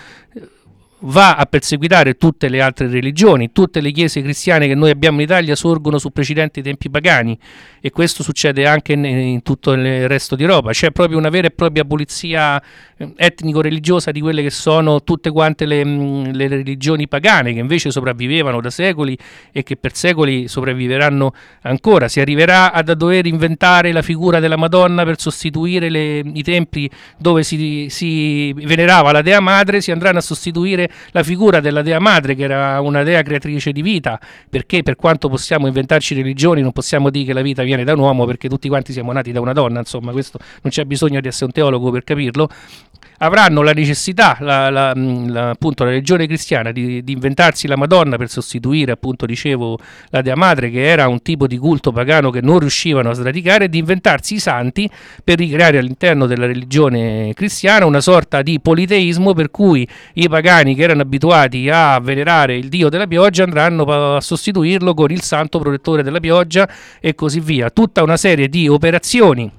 va a perseguitare tutte le altre religioni. Tutte le chiese cristiane che noi abbiamo in Italia sorgono su precedenti tempi pagani, e questo succede anche in tutto il resto d'Europa. C'è proprio una vera e propria pulizia etnico-religiosa di quelle che sono tutte quante le religioni pagane, che invece sopravvivevano da secoli e che per secoli sopravviveranno ancora. Si arriverà a dover inventare la figura della Madonna per sostituire i templi dove si venerava la Dea Madre. Si andranno a sostituire la figura della Dea Madre, che era una dea creatrice di vita, perché per quanto possiamo inventarci religioni non possiamo dire che la vita viene da un uomo, perché tutti quanti siamo nati da una donna, insomma questo non c'è bisogno di essere un teologo per capirlo. Avranno la necessità, appunto la religione cristiana, di inventarsi la Madonna per sostituire, appunto dicevo, la Dea Madre, che era un tipo di culto pagano che non riuscivano a sradicare, e di inventarsi i santi per ricreare all'interno della religione cristiana una sorta di politeismo, per cui i pagani che erano abituati a venerare il dio della pioggia andranno a sostituirlo con il santo protettore della pioggia, e così via. Tutta una serie di operazioni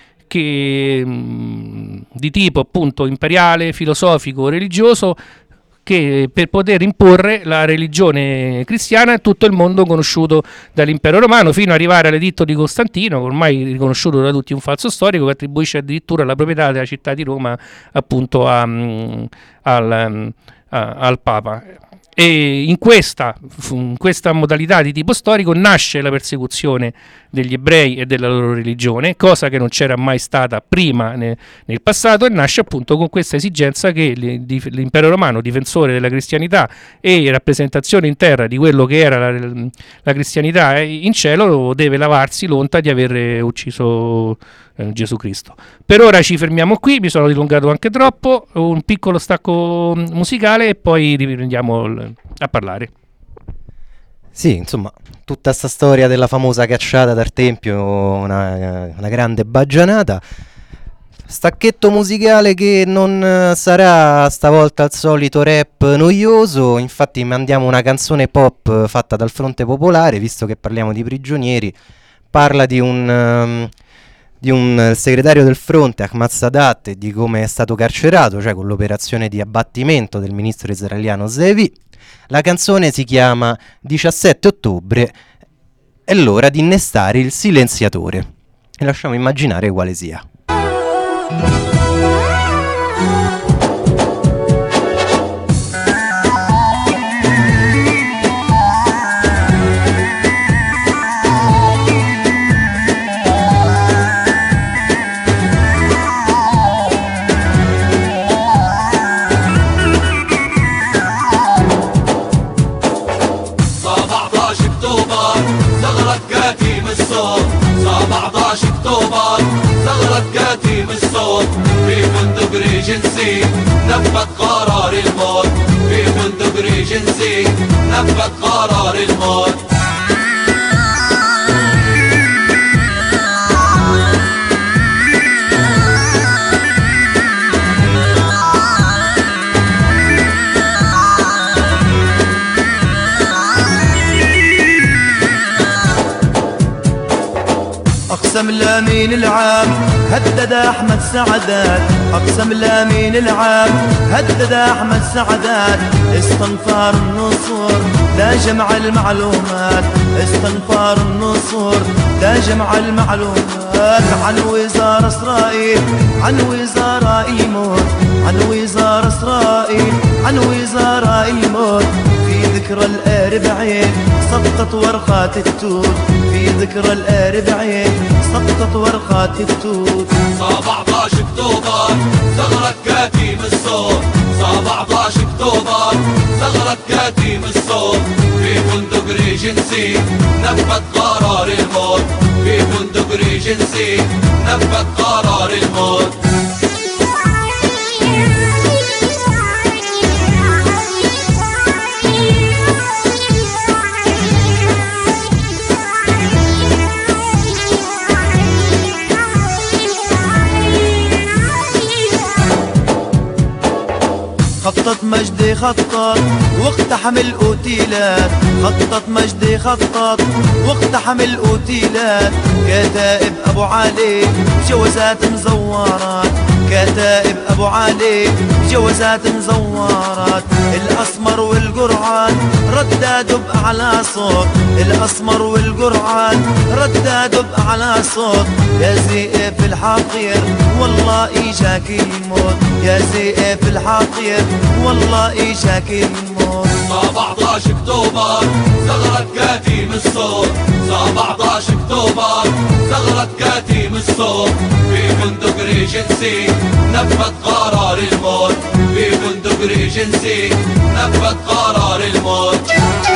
di tipo appunto imperiale, filosofico, religioso, che per poter imporre la religione cristiana in tutto il mondo conosciuto dall'impero romano, fino ad arrivare all'editto di Costantino, ormai riconosciuto da tutti un falso storico, che attribuisce addirittura la proprietà della città di Roma appunto al Papa. E in questa modalità di tipo storico nasce la persecuzione degli ebrei e della loro religione, cosa che non c'era mai stata prima nel passato, e nasce appunto con questa esigenza che l'impero romano, difensore della cristianità e rappresentazione in terra di quello che era la cristianità in cielo, deve lavarsi l'onta di aver ucciso Gesù Cristo. Per ora ci fermiamo qui, mi sono dilungato anche troppo, un piccolo stacco musicale e poi riprendiamo a parlare.
Sì, insomma, tutta sta storia della famosa cacciata dal Tempio, una grande baggianata. Stacchetto musicale che non sarà stavolta il solito rap noioso, infatti mandiamo una canzone pop fatta dal Fronte Popolare, visto che parliamo di prigionieri. Parla di un segretario del fronte, Ahmad Sadat, e di come è stato carcerato, cioè con l'operazione di abbattimento del ministro israeliano Zevi. La canzone si chiama 17 ottobre, è l'ora di innestare il silenziatore, e lasciamo immaginare quale sia.
كتيم الصوت 17 اكتوبر ثغرة كتيم الصوت في فندق ريجنسي نفذ قرار الموت في فندق ريجنسي نفذ قرار الموت
أقسم الأمين العام هدد أحمد سعدات أقسم الأمين العام هدد أحمد سعدات استنفار النصور لا جمع المعلومات استنفار النصور لا جمع المعلومات عن وزارة إسرائيل عن وزارة الموت عن وزارة إسرائيل عن وزارة الموت في ذكرى الأربعين سقطت ورقات التوت في ذكرى الأربعين سقطت ورقات التوت
17 اكتوبر ثغرة كتيم الصوت 17 اكتوبر ثغرة كتيم الصوت في فندق ريجنسي نفذ قرار الموت في فندق ريجنسي نفذ قرار الموت
خطط مجدي خطط واقتحم الأوتيلات خطط مجدي خطط واقتحم الأوتيلات كتائب أبو علي جوازات مزورات كتائب أبو علي جوازات مزورات الأسمر والقرعان ردادوا بأعلى صوت الأسمر والقرعان ردادوا بأعلى صوت يا زئيف الحقير والله إيجاك الموت يا زئيف الحقير والله إيجاك الموت
17 اكتوبر ثغرة كتيم الصوت 17 اكتوبر ثغرة كتيم الصوت في فندق ريجنسي نفذ قرار الموت في فندق ريجنسي نفذ قرار الموت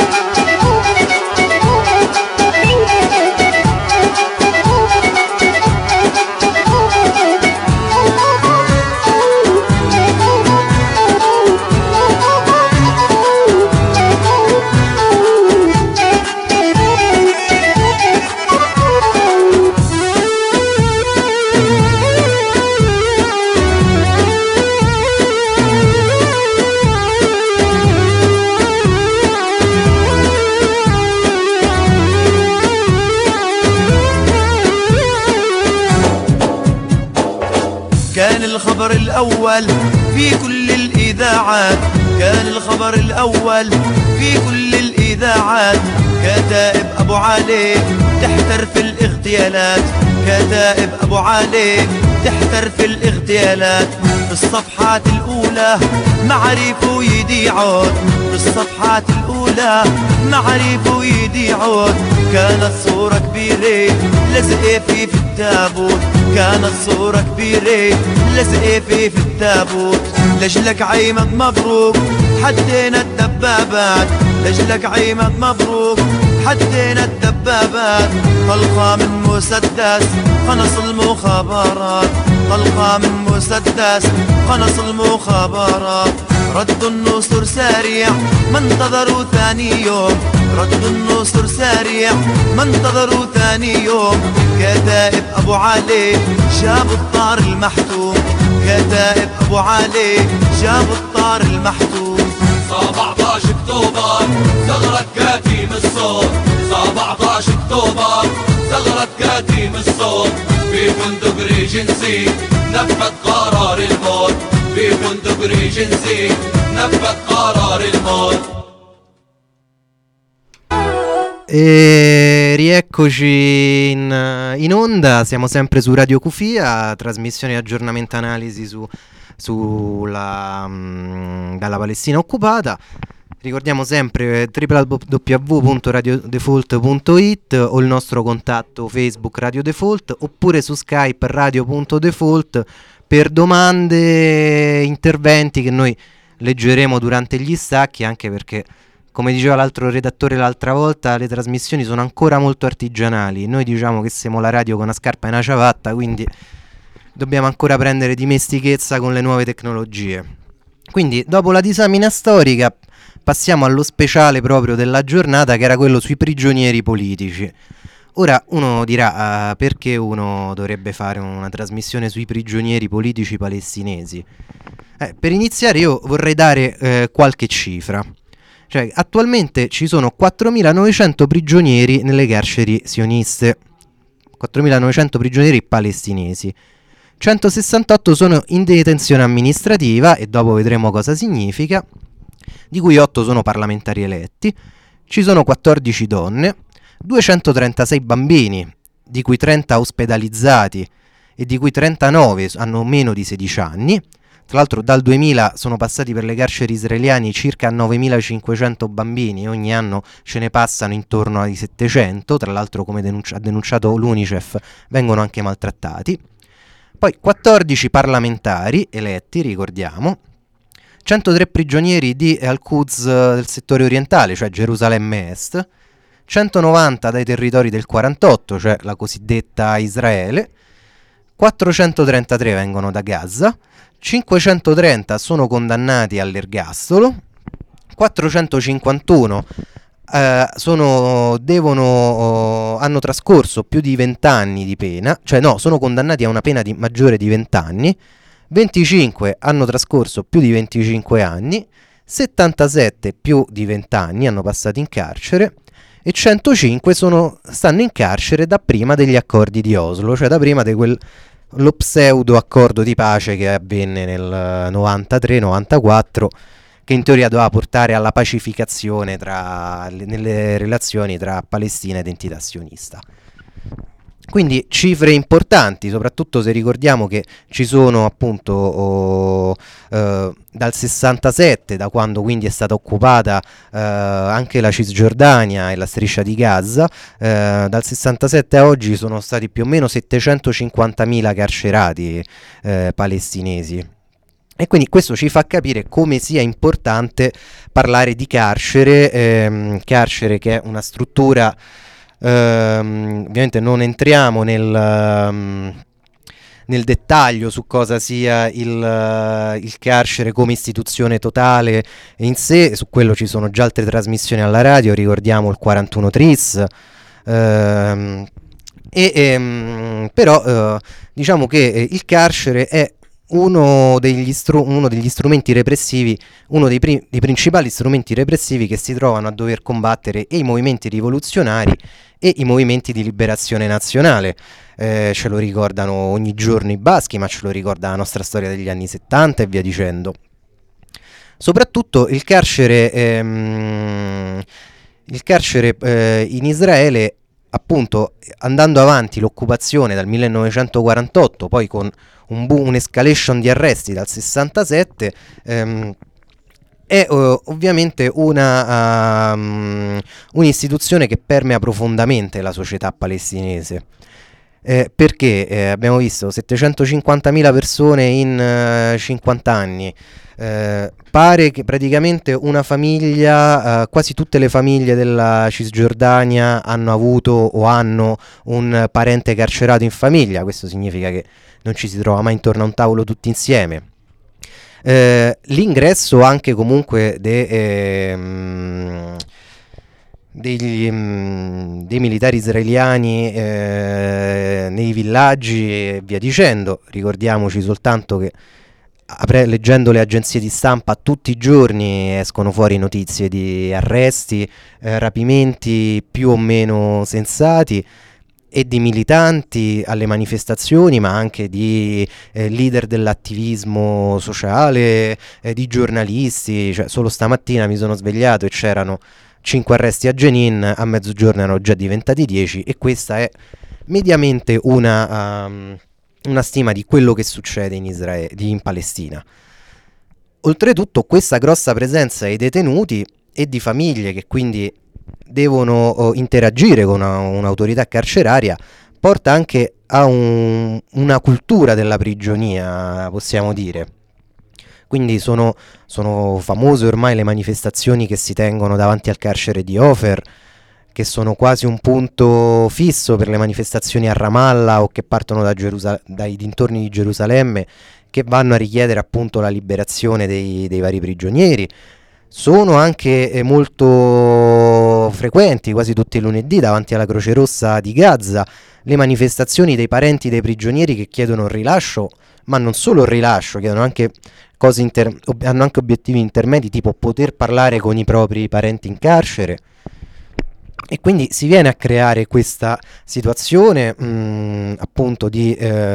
كان الخبر الأول في كل الإذاعات كان الخبر الأول في كل الإذاعات كتائب أبو علي تحتر في الاغتيالات كتائب أبو علي تحتر في الاغتيالات في الصفحات الأولى معارف ويديعون في الصفحات الأولى معارف ويديعون كانت صورة كبيرة لزقة في التابوت كانت صورة كبيرة لزقة في التابوت لجلك عيمك مبروك حدينا الدبابات لجلك عيمك مبروك حدينا الدبابات طلقة من مسدس قنص المخابرات طلقة من مسدس قنص المخابرات رد النصر سريع ما انتظروا ثاني يوم رد النصر سريع ما انتظروا ثاني يوم كتائب أبو علي جابوا الطار المحتوم كتائب أبو علي جابوا الطار المحتوم
17 اكتوبر ثغرة كتيم الصوت 17 اكتوبر ثغرة كتيم الصوت في فندق ريجنسي نفذ قرار الموت في فندق ريجنسي نفذ قرار الموت.
E rieccoci in onda, siamo sempre su Radio Cufia, trasmissione di aggiornamento e analisi dalla Palestina occupata. Ricordiamo sempre www.radiodefault.it o il nostro contatto Facebook Radio Default, oppure su Skype radio.default per domande, interventi che noi leggeremo durante gli stacchi, anche perché come diceva l'altro redattore l'altra volta, le trasmissioni sono ancora molto artigianali. Noi diciamo che siamo la radio con una scarpa e una ciabatta, quindi dobbiamo ancora prendere dimestichezza con le nuove tecnologie. Quindi dopo la disamina storica passiamo allo speciale proprio della giornata, che era quello sui prigionieri politici. Ora uno dirà perché uno dovrebbe fare una trasmissione sui prigionieri politici palestinesi. Per iniziare io vorrei dare qualche cifra. Cioè, attualmente ci sono 4.900 prigionieri nelle carceri sioniste, 4.900 prigionieri palestinesi. 168 sono in detenzione amministrativa, e dopo vedremo cosa significa, di cui 8 sono parlamentari eletti. Ci sono 14 donne, 236 bambini, di cui 30 ospedalizzati e di cui 39 hanno meno di 16 anni. Tra l'altro dal 2000 sono passati per le carceri israeliane circa 9.500 bambini e ogni anno ce ne passano intorno ai 700, tra l'altro come ha denunciato l'UNICEF vengono anche maltrattati. Poi 14 parlamentari eletti, ricordiamo, 103 prigionieri di Al-Quds del settore orientale, cioè Gerusalemme Est, 190 dai territori del 48, cioè la cosiddetta Israele, 433 vengono da Gaza, 530 sono condannati all'ergastolo, 451 hanno trascorso più di 20 anni di pena, cioè no, sono condannati a una pena maggiore di 20 anni, 25 hanno trascorso più di 25 anni, 77 più di 20 anni hanno passato in carcere e 105 stanno in carcere da prima degli accordi di Oslo, cioè da prima di lo pseudo accordo di pace che avvenne nel 93-94, che in teoria doveva portare alla pacificazione nelle relazioni tra Palestina ed entità sionista. Quindi cifre importanti, soprattutto se ricordiamo che ci sono appunto dal 67, da quando quindi è stata occupata anche la Cisgiordania e la striscia di Gaza, dal 67 a oggi sono stati più o meno 750.000 carcerati palestinesi. E quindi questo ci fa capire come sia importante parlare di carcere, carcere che è una struttura. Ovviamente non entriamo nel dettaglio su cosa sia il carcere come istituzione totale in sé, su quello ci sono già altre trasmissioni alla radio, ricordiamo il 41 Tris, però diciamo che il carcere è uno degli strumenti repressivi, uno dei principali strumenti repressivi che si trovano a dover combattere e i movimenti rivoluzionari e i movimenti di liberazione nazionale. Ce lo ricordano ogni giorno i baschi, ma ce lo ricorda la nostra storia degli anni 70 e via dicendo. Soprattutto il carcere in Israele, appunto, andando avanti l'occupazione dal 1948, poi con un'escalation di arresti dal 67, è ovviamente un'istituzione che permea profondamente la società palestinese. Perché abbiamo visto 750.000 persone in 50 anni. Pare che praticamente una famiglia, quasi tutte le famiglie della Cisgiordania hanno avuto o hanno un parente carcerato in famiglia. Questo significa che non ci si trova mai intorno a un tavolo tutti insieme. L'ingresso anche comunque dei militari israeliani nei villaggi e via dicendo. Ricordiamoci soltanto che leggendo le agenzie di stampa tutti i giorni escono fuori notizie di arresti, rapimenti più o meno sensati e di militanti alle manifestazioni, ma anche di leader dell'attivismo sociale, di giornalisti. Cioè, solo stamattina mi sono svegliato e c'erano 5 arresti a Jenin, a mezzogiorno erano già diventati 10, e questa è mediamente una stima di quello che succede in Palestina. Oltretutto questa grossa presenza dei detenuti e di famiglie che quindi devono interagire con un'autorità carceraria porta anche a una cultura della prigionia, possiamo dire. Quindi sono famose ormai le manifestazioni che si tengono davanti al carcere di Ofer, che sono quasi un punto fisso per le manifestazioni a Ramallah o che partono dai dintorni di Gerusalemme, che vanno a richiedere appunto la liberazione dei vari prigionieri. Sono anche molto frequenti, quasi tutti i lunedì, davanti alla Croce Rossa di Gaza, le manifestazioni dei parenti dei prigionieri che chiedono il rilascio, ma non solo il rilascio, chiedono anche hanno anche obiettivi intermedi, tipo poter parlare con i propri parenti in carcere. E quindi si viene a creare questa situazione appunto di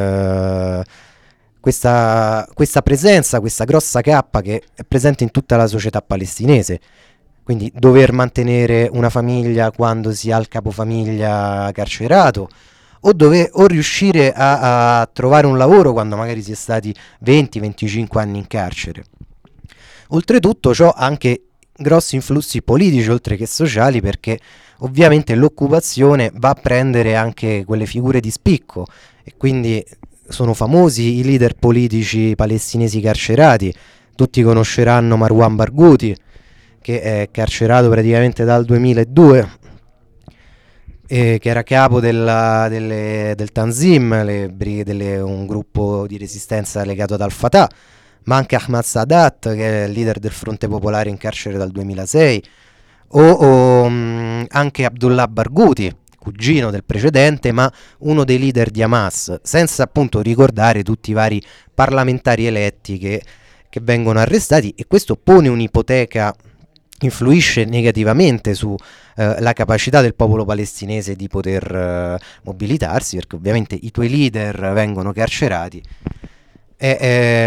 questa presenza, questa grossa cappa che è presente in tutta la società palestinese. Quindi dover mantenere una famiglia quando si ha il capofamiglia carcerato, o riuscire a trovare un lavoro quando magari si è stati 20-25 anni in carcere. Oltretutto ciò ha anche grossi influssi politici oltre che sociali, perché ovviamente l'occupazione va a prendere anche quelle figure di spicco, e quindi sono famosi i leader politici palestinesi carcerati. Tutti conosceranno Marwan Barghouti, che è carcerato praticamente dal 2002, che era capo del Tanzim, un gruppo di resistenza legato ad Al-Fatah, ma anche Ahmad Sadat, che è il leader del Fronte Popolare in carcere dal 2006, o anche Abdullah Barghouti, cugino del precedente, ma uno dei leader di Hamas, senza appunto ricordare tutti i vari parlamentari eletti che vengono arrestati, e questo pone un'ipoteca, influisce negativamente su la capacità del popolo palestinese di poter mobilitarsi, perché ovviamente i tuoi leader vengono carcerati e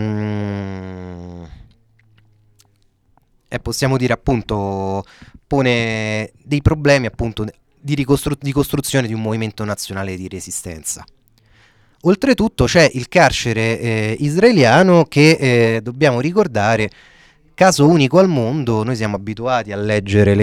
possiamo dire appunto pone dei problemi appunto di costruzione di un movimento nazionale di resistenza. Oltretutto c'è il carcere israeliano che dobbiamo ricordare, caso unico al mondo. Noi siamo abituati a leggere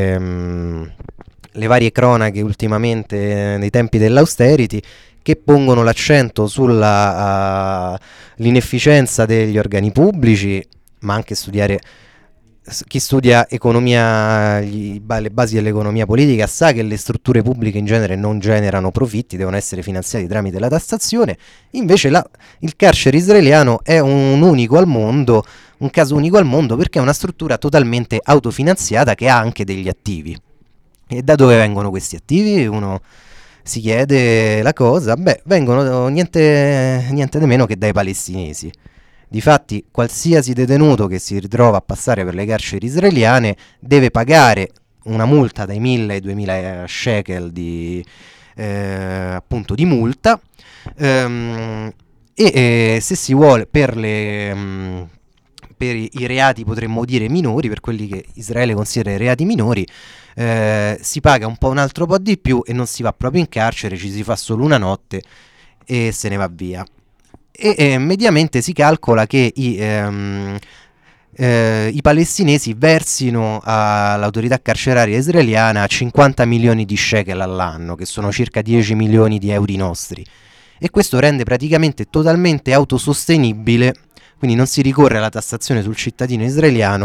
le varie cronache ultimamente nei tempi dell'austerity, che pongono l'accento sulla l'inefficienza degli organi pubblici, ma anche chi studia economia, le basi dell'economia politica sa che le strutture pubbliche in genere non generano profitti, devono essere finanziati tramite la tassazione. Invece il carcere israeliano è un caso unico al mondo, perché è una struttura totalmente autofinanziata che ha anche degli attivi. E da dove vengono questi attivi? Uno si chiede la cosa. Vengono niente di meno che dai palestinesi. Difatti qualsiasi detenuto che si ritrova a passare per le carceri israeliane deve pagare una multa dai 1.000 ai 2.000 shekel appunto di multa, e se si vuole per i reati, potremmo dire minori, per quelli che Israele considera reati minori, si paga un altro po' di più e non si va proprio in carcere, ci si fa solo una notte e se ne va via. E mediamente si calcola che i palestinesi versino all'autorità carceraria israeliana 50 milioni di shekel all'anno, che sono circa 10 milioni di euro nostri, e questo rende praticamente totalmente autosostenibile, quindi non si ricorre alla tassazione sul cittadino israeliano,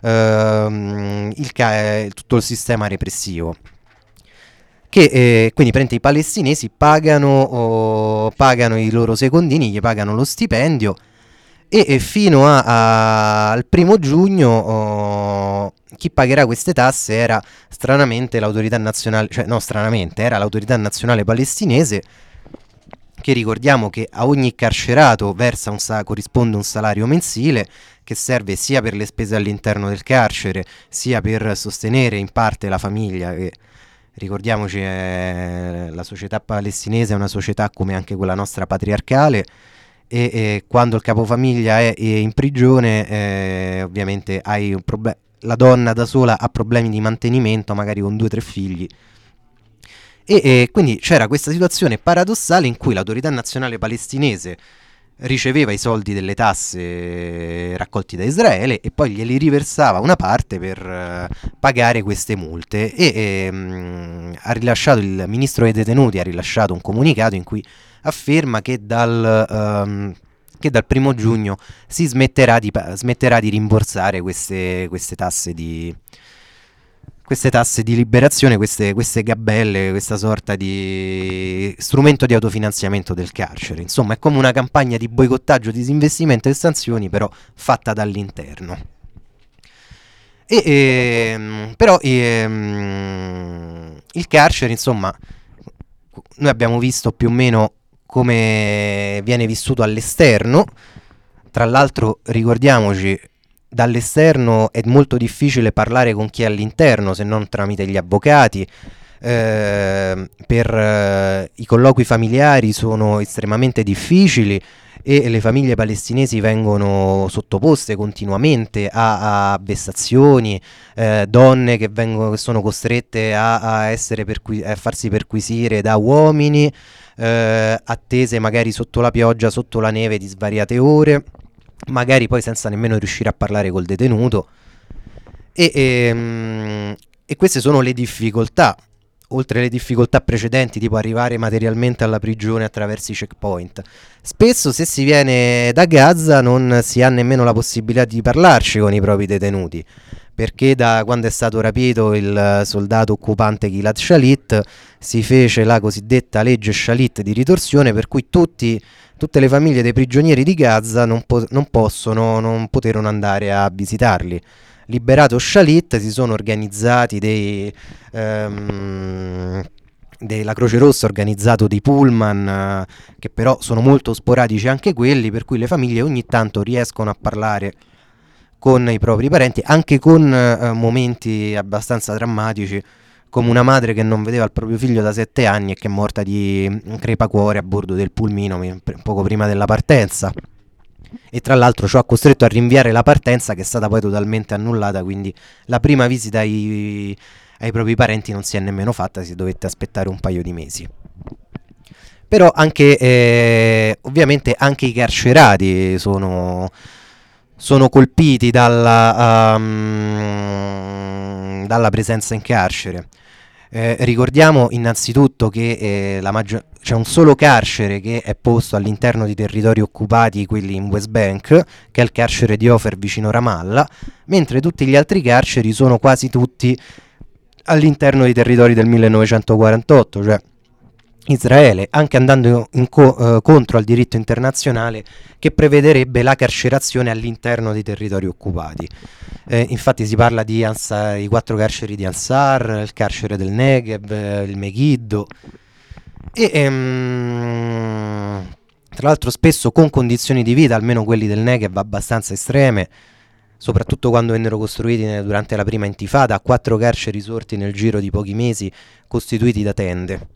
tutto il sistema repressivo. Quindi i palestinesi pagano i loro secondini, gli pagano lo stipendio, e fino al 1° giugno chi pagherà queste tasse era stranamente l'autorità nazionale, era l'autorità nazionale palestinese, che ricordiamo che a ogni carcerato corrisponde un salario mensile che serve sia per le spese all'interno del carcere, sia per sostenere in parte la famiglia, che ricordiamoci la società palestinese è una società come anche quella nostra patriarcale, e quando il capofamiglia è in prigione ovviamente hai la donna da sola ha problemi di mantenimento, magari con 2 o 3 figli, e quindi c'era questa situazione paradossale in cui l'autorità nazionale palestinese riceveva i soldi delle tasse raccolti da Israele e poi glieli riversava una parte per pagare queste multe, e il ministro dei detenuti ha rilasciato un comunicato in cui afferma che che dal 1 giugno si smetterà di rimborsare queste tasse di liberazione, queste gabelle, questa sorta di strumento di autofinanziamento del carcere. Insomma, è come una campagna di boicottaggio, disinvestimento e sanzioni, però fatta dall'interno. Però il carcere, insomma, noi abbiamo visto più o meno come viene vissuto all'esterno. Tra l'altro, ricordiamoci, dall'esterno è molto difficile parlare con chi è all'interno, se non tramite gli avvocati. I colloqui familiari sono estremamente difficili e le famiglie palestinesi vengono sottoposte continuamente a vessazioni, donne che sono costrette a farsi perquisire da uomini, attese magari sotto la pioggia, sotto la neve di svariate ore, magari poi senza nemmeno riuscire a parlare col detenuto, e queste sono le difficoltà, oltre alle difficoltà precedenti, tipo arrivare materialmente alla prigione attraverso i checkpoint. Spesso, se si viene da Gaza, non si ha nemmeno la possibilità di parlarci con i propri detenuti, perché da quando è stato rapito il soldato occupante Gilad Shalit si fece la cosiddetta legge Shalit di ritorsione, per cui tutte le famiglie dei prigionieri di Gaza non poterono andare a visitarli. Liberato Shalit, si sono organizzati la Croce Rossa ha organizzato dei pullman, che però sono molto sporadici anche quelli, per cui le famiglie ogni tanto riescono a parlare con i propri parenti, anche con momenti abbastanza drammatici, come una madre che non vedeva il proprio figlio da 7 anni e che è morta di crepacuore a bordo del pulmino poco prima della partenza. E tra l'altro ciò ha costretto a rinviare la partenza, che è stata poi totalmente annullata, quindi la prima visita ai propri parenti non si è nemmeno fatta, si dovette aspettare un paio di mesi. Però anche ovviamente anche i carcerati sono colpiti dalla presenza in carcere. Ricordiamo innanzitutto che c'è un solo carcere che è posto all'interno di territori occupati, quelli in West Bank, che è il carcere di Ofer vicino Ramallah, mentre tutti gli altri carceri sono quasi tutti all'interno dei territori del 1948, cioè Israele, anche andando contro al diritto internazionale che prevederebbe la carcerazione all'interno dei territori occupati. Infatti si parla di i 4 carceri di Ansar, il carcere del Negev, il Megiddo, e tra l'altro spesso con condizioni di vita, almeno quelli del Negev, abbastanza estreme, soprattutto quando vennero costruiti durante la prima intifada, 4 carceri sorti nel giro di pochi mesi, costituiti da tende.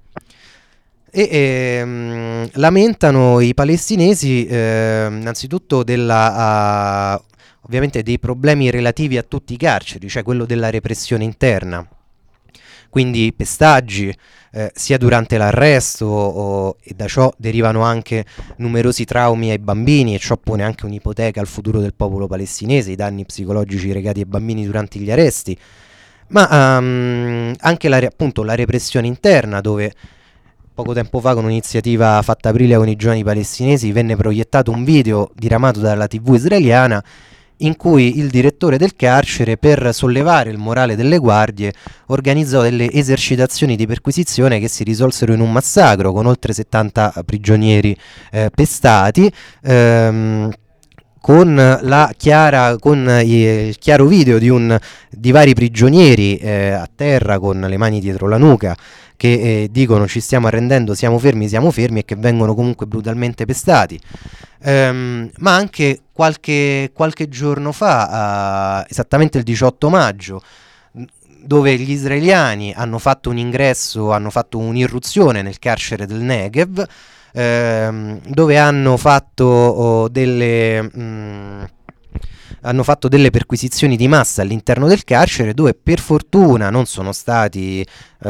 Lamentano i palestinesi innanzitutto ovviamente dei problemi relativi a tutti i carceri, cioè quello della repressione interna, quindi pestaggi sia durante l'arresto, e da ciò derivano anche numerosi traumi ai bambini, e ciò pone anche un'ipoteca al futuro del popolo palestinese, i danni psicologici recati ai bambini durante gli arresti, ma anche la repressione interna, dove poco tempo fa, con un'iniziativa fatta aprile con i giovani palestinesi, venne proiettato un video diramato dalla TV israeliana in cui il direttore del carcere, per sollevare il morale delle guardie, organizzò delle esercitazioni di perquisizione che si risolsero in un massacro, con oltre 70 prigionieri pestati, con il chiaro video di vari prigionieri a terra con le mani dietro la nuca, che dicono ci stiamo arrendendo, siamo fermi, e che vengono comunque brutalmente pestati. Ma anche qualche giorno fa, esattamente il 18 maggio, dove gli israeliani hanno fatto un'irruzione nel carcere del Negev, dove hanno fatto delle perquisizioni di massa all'interno del carcere, dove per fortuna non sono stati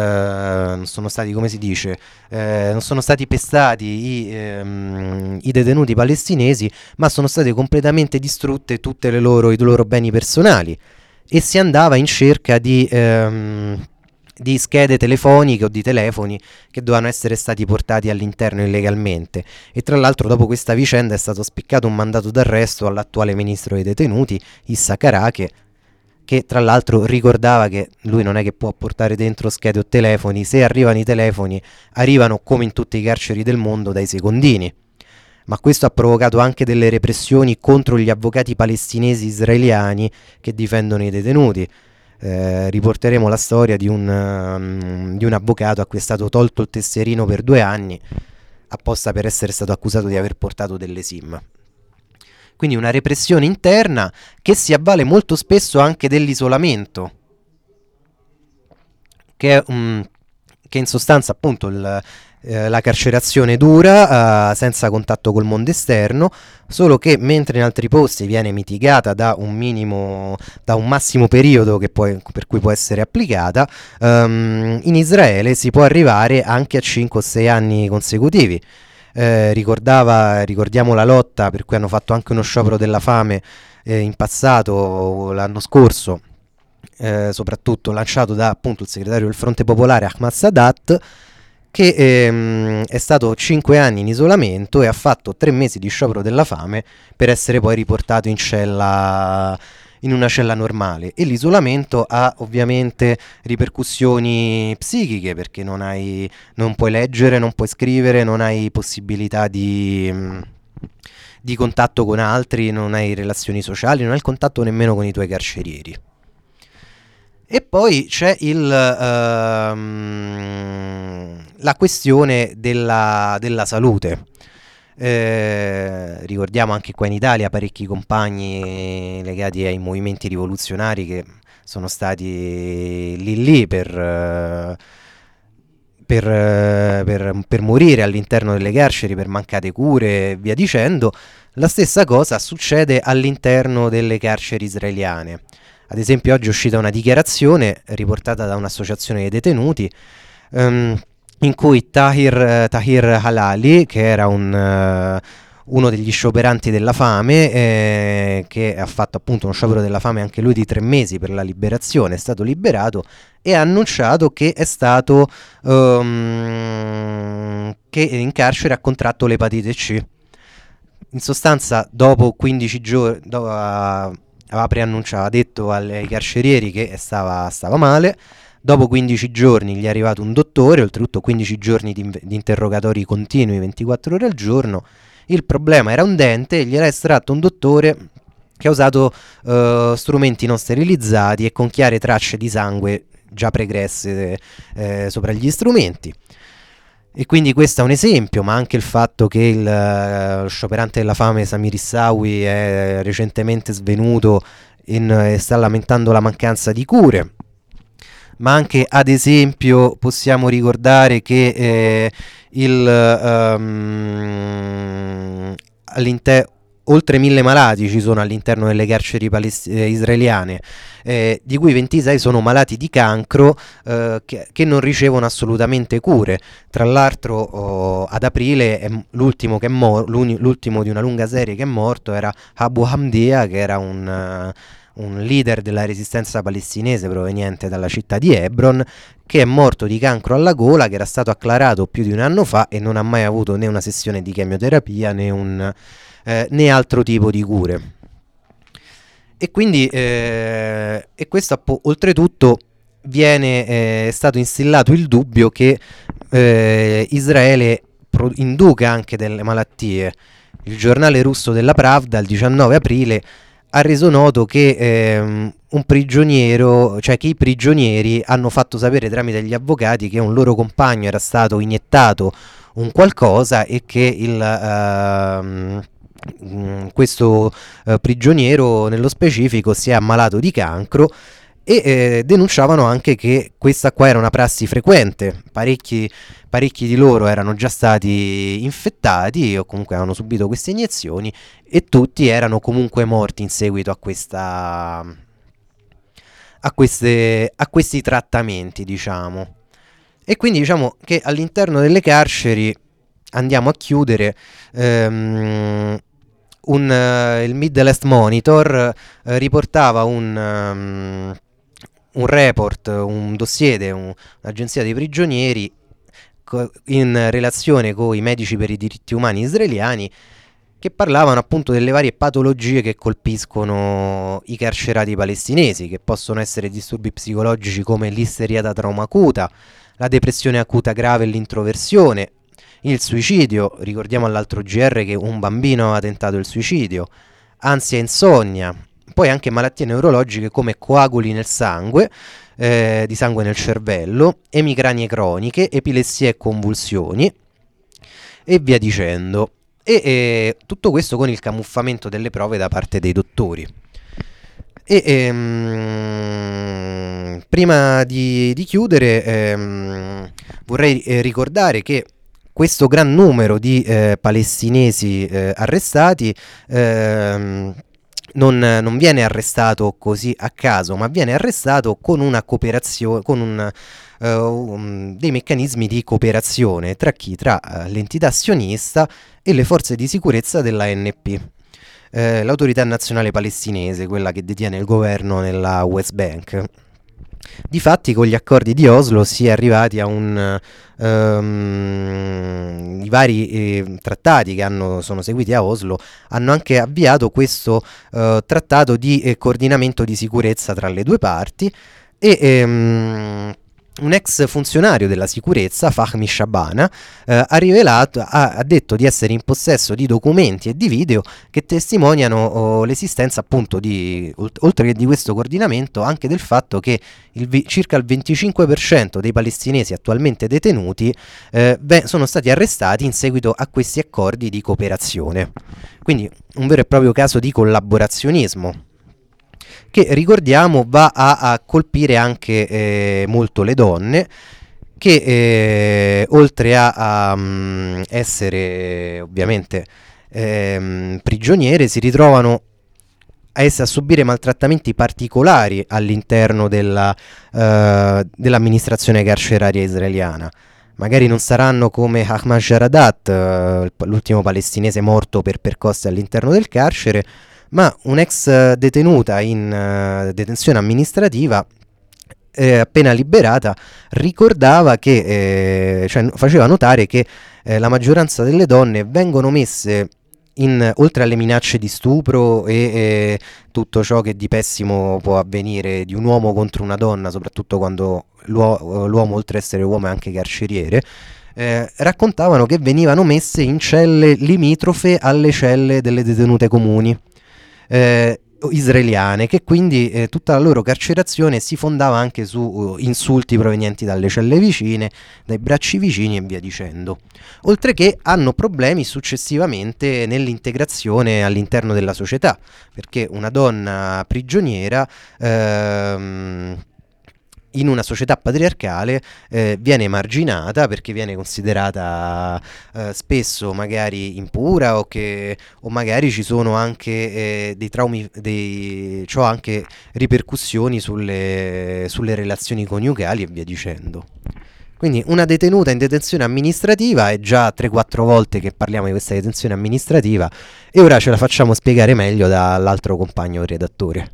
pestati i detenuti palestinesi, ma sono state completamente distrutte tutte i loro beni personali, e si andava in cerca di di schede telefoniche o di telefoni che dovevano essere stati portati all'interno illegalmente. E tra l'altro dopo questa vicenda è stato spiccato un mandato d'arresto all'attuale ministro dei detenuti, Issa Karake, che tra l'altro ricordava che lui non è che può portare dentro schede o telefoni, se arrivano i telefoni arrivano come in tutte i carceri del mondo dai secondini. Ma questo ha provocato anche delle repressioni contro gli avvocati palestinesi israeliani che difendono i detenuti. Riporteremo la storia di un avvocato a cui è stato tolto il tesserino per 2 anni apposta per essere stato accusato di aver portato delle SIM. Quindi una repressione interna che si avvale molto spesso anche dell'isolamento, che in sostanza appunto la carcerazione dura senza contatto col mondo esterno, solo che mentre in altri posti viene mitigata da un massimo periodo per cui può essere applicata, in Israele si può arrivare anche a 5 o 6 anni consecutivi. Ricordiamo la lotta per cui hanno fatto anche uno sciopero della fame in passato, l'anno scorso, soprattutto lanciato da appunto il segretario del Fronte Popolare Ahmad Sadat, che è stato 5 anni in isolamento e ha fatto 3 mesi di sciopero della fame per essere poi riportato in una cella normale. E l'isolamento ha ovviamente ripercussioni psichiche, perché non puoi leggere, non puoi scrivere, non hai possibilità di contatto con altri, non hai relazioni sociali, non hai il contatto nemmeno con i tuoi carcerieri. E poi c'è la questione della salute. Ricordiamo anche qua in Italia parecchi compagni legati ai movimenti rivoluzionari che sono stati lì per morire all'interno delle carceri per mancate cure e via dicendo. La stessa cosa succede all'interno delle carceri israeliane. Ad esempio oggi è uscita una dichiarazione riportata da un'associazione dei detenuti in cui Tahir Halali, che era uno degli scioperanti della fame, che ha fatto appunto uno sciopero della fame anche lui di 3 mesi per la liberazione, è stato liberato e ha annunciato che è stato che in carcere ha contratto l'epatite C. In sostanza dopo 15 giorni aveva detto ai carcerieri che stava male. Dopo 15 giorni gli è arrivato un dottore, oltretutto 15 giorni di interrogatori continui 24 ore al giorno. Il problema era un dente e gliel'ha estratto un dottore che ha usato strumenti non sterilizzati e con chiare tracce di sangue già pregresse sopra gli strumenti. E quindi questo è un esempio, ma anche il fatto che lo scioperante della fame Samir Issawi è recentemente svenuto e sta lamentando la mancanza di cure. Ma anche ad esempio possiamo ricordare che oltre 1000 malati ci sono all'interno delle carceri israeliane, di cui 26 sono malati di cancro che non ricevono assolutamente cure. Tra l'altro ad aprile l'ultimo di una lunga serie che è morto era Abu Hamdia, che era un leader della resistenza palestinese proveniente dalla città di Hebron, che è morto di cancro alla gola, che era stato acclarato più di un anno fa e non ha mai avuto né una sessione di chemioterapia né altro tipo di cure. E quindi questo oltretutto è stato instillato il dubbio che Israele induca anche delle malattie. Il giornale russo della Pravda il 19 aprile ha reso noto che che i prigionieri hanno fatto sapere tramite gli avvocati che un loro compagno era stato iniettato un qualcosa e che questo prigioniero nello specifico si è ammalato di cancro, e denunciavano anche che questa qua era una prassi frequente. Parecchi di loro erano già stati infettati o comunque avevano subito queste iniezioni e tutti erano comunque morti in seguito a questi trattamenti, diciamo. E quindi diciamo che all'interno delle carceri, andiamo a chiudere, il Middle East Monitor riportava un report, un dossier di un'agenzia dei prigionieri in relazione con i medici per i diritti umani israeliani, che parlavano appunto delle varie patologie che colpiscono i carcerati palestinesi, che possono essere disturbi psicologici come l'isteria da trauma acuta, la depressione acuta grave e l'introversione, il suicidio, ricordiamo all'altro GR che un bambino ha tentato il suicidio, ansia e insonnia, poi anche malattie neurologiche come coaguli nel sangue, di sangue nel cervello, emicranie croniche, epilessie e convulsioni e via dicendo. E tutto questo con il camuffamento delle prove da parte dei dottori. Prima di chiudere vorrei ricordare che questo gran numero di palestinesi arrestati non viene arrestato così a caso, ma viene arrestato con una cooperazione, con dei meccanismi di cooperazione tra chi? Tra l'entità azionista e le forze di sicurezza dell'ANP, l'autorità nazionale palestinese, quella che detiene il governo nella West Bank. Difatti con gli accordi di Oslo si è arrivati a i vari trattati che sono seguiti a Oslo hanno anche avviato questo trattato di coordinamento di sicurezza tra le due parti e un ex funzionario della sicurezza, Fahmi Shabana, ha detto di essere in possesso di documenti e di video che testimoniano l'esistenza appunto oltre che di questo coordinamento, anche del fatto che circa il 25% dei palestinesi attualmente detenuti sono stati arrestati in seguito a questi accordi di cooperazione. Quindi un vero e proprio caso di collaborazionismo, che ricordiamo va a colpire anche molto le donne, che oltre a essere ovviamente prigioniere si ritrovano a subire maltrattamenti particolari all'interno dell'amministrazione carceraria israeliana. Magari non saranno come Ahmad Jaradat, l'ultimo palestinese morto per percosse all'interno del carcere, ma un'ex detenuta in detenzione amministrativa appena liberata ricordava che faceva notare che la maggioranza delle donne vengono messe oltre alle minacce di stupro e tutto ciò che di pessimo può avvenire di un uomo contro una donna, soprattutto quando l'uomo oltre ad essere uomo è anche carceriere, raccontavano che venivano messe in celle limitrofe alle celle delle detenute comuni israeliane, che quindi tutta la loro carcerazione si fondava anche su insulti provenienti dalle celle vicine, dai bracci vicini e via dicendo. Oltre che hanno problemi successivamente nell'integrazione all'interno della società, perché una donna prigioniera in una società patriarcale viene emarginata perché viene considerata spesso magari impura o magari ci sono anche dei traumi, ciò anche ripercussioni sulle relazioni coniugali e via dicendo. Quindi una detenuta in detenzione amministrativa, è già 3-4 volte che parliamo di questa detenzione amministrativa e ora ce la facciamo spiegare meglio dall'altro compagno redattore.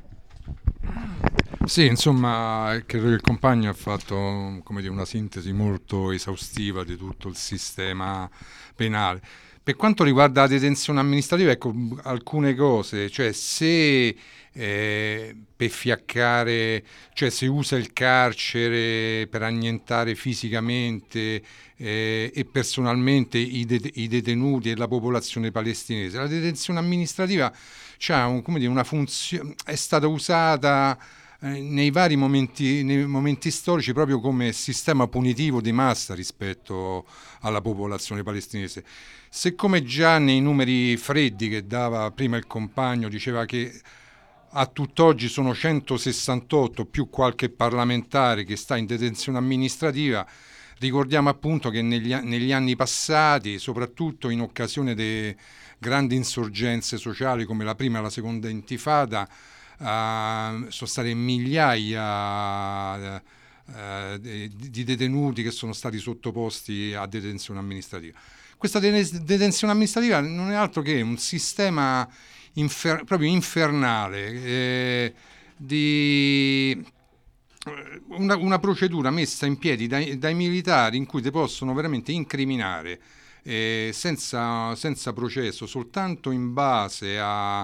Sì, insomma, credo che il compagno ha fatto, come dire, una sintesi molto esaustiva di tutto il sistema penale. Per quanto riguarda la detenzione amministrativa, ecco, alcune cose, cioè se per fiaccare, cioè se usa il carcere per annientare fisicamente e personalmente i detenuti e la popolazione palestinese, la detenzione amministrativa c'ha come dire, una funzione, è stata usata nei vari momenti storici proprio come sistema punitivo di massa rispetto alla popolazione palestinese. Siccome già nei numeri freddi che dava prima il compagno diceva che a tutt'oggi sono 168 più qualche parlamentare che sta in detenzione amministrativa, ricordiamo appunto che negli anni passati, soprattutto in occasione di grandi insorgenze sociali come la prima e la seconda intifada, sono state migliaia di detenuti che sono stati sottoposti a detenzione amministrativa. Questa detenzione amministrativa non è altro che un sistema proprio infernale di una procedura messa in piedi dai militari in cui ti possono veramente incriminare senza processo, soltanto in base a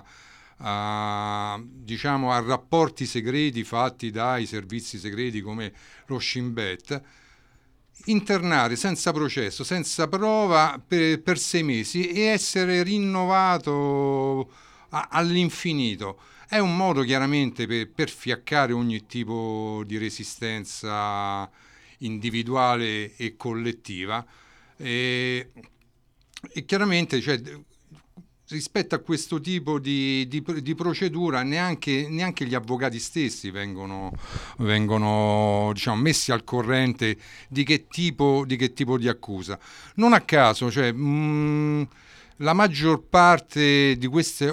rapporti segreti fatti dai servizi segreti come lo Shin Bet, internare senza processo, senza prova per 6 mesi e essere rinnovato all'infinito. È un modo chiaramente per fiaccare ogni tipo di resistenza individuale e collettiva e chiaramente, cioè, rispetto a questo tipo di procedura neanche gli avvocati stessi vengono diciamo, messi al corrente di che tipo di accusa. Non a caso, cioè, la maggior parte di queste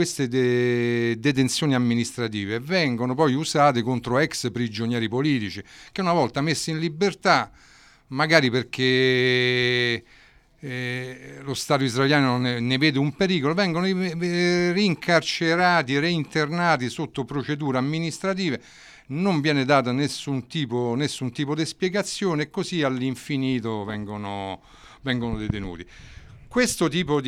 detenzioni amministrative vengono poi usate contro ex prigionieri politici che una volta messi in libertà, magari perché lo Stato israeliano ne vede un pericolo, vengono rincarcerati, reinternati sotto procedure amministrative, non viene data nessun tipo di spiegazione e così all'infinito vengono detenuti. Questo tipo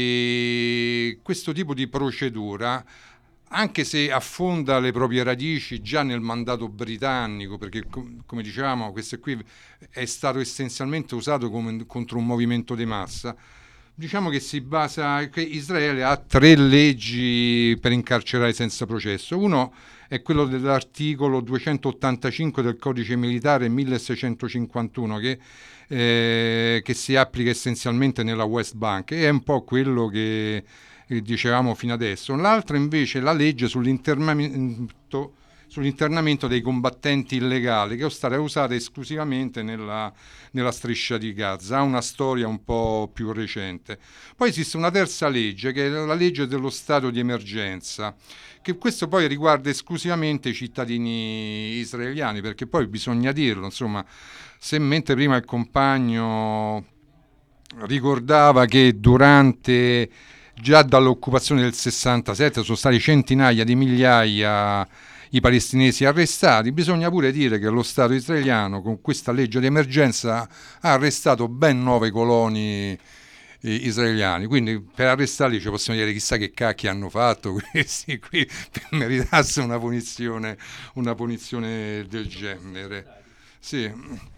di procedura, anche se affonda le proprie radici già nel mandato britannico, perché come dicevamo questo qui è stato essenzialmente usato contro un movimento di massa, diciamo che si basa che Israele ha 3 leggi per incarcerare senza processo. Uno è quello dell'articolo 285 del codice militare 1651 che si applica essenzialmente nella West Bank e è un po' quello che dicevamo fino adesso. L'altra invece è la legge sull'internamento dei combattenti illegali, che è stata usata esclusivamente nella striscia di Gaza, ha una storia un po' più recente. Poi esiste una terza legge, che è la legge dello stato di emergenza, che questo poi riguarda esclusivamente i cittadini israeliani, perché poi bisogna dirlo, insomma, se mentre prima il compagno ricordava che già dall'occupazione del 67 sono stati centinaia di migliaia i palestinesi arrestati, bisogna pure dire che lo Stato israeliano con questa legge di emergenza ha arrestato ben 9 coloni israeliani, quindi per arrestarli ci possiamo dire chissà che cacchi hanno fatto questi qui per meritarsi una punizione del genere. Sì.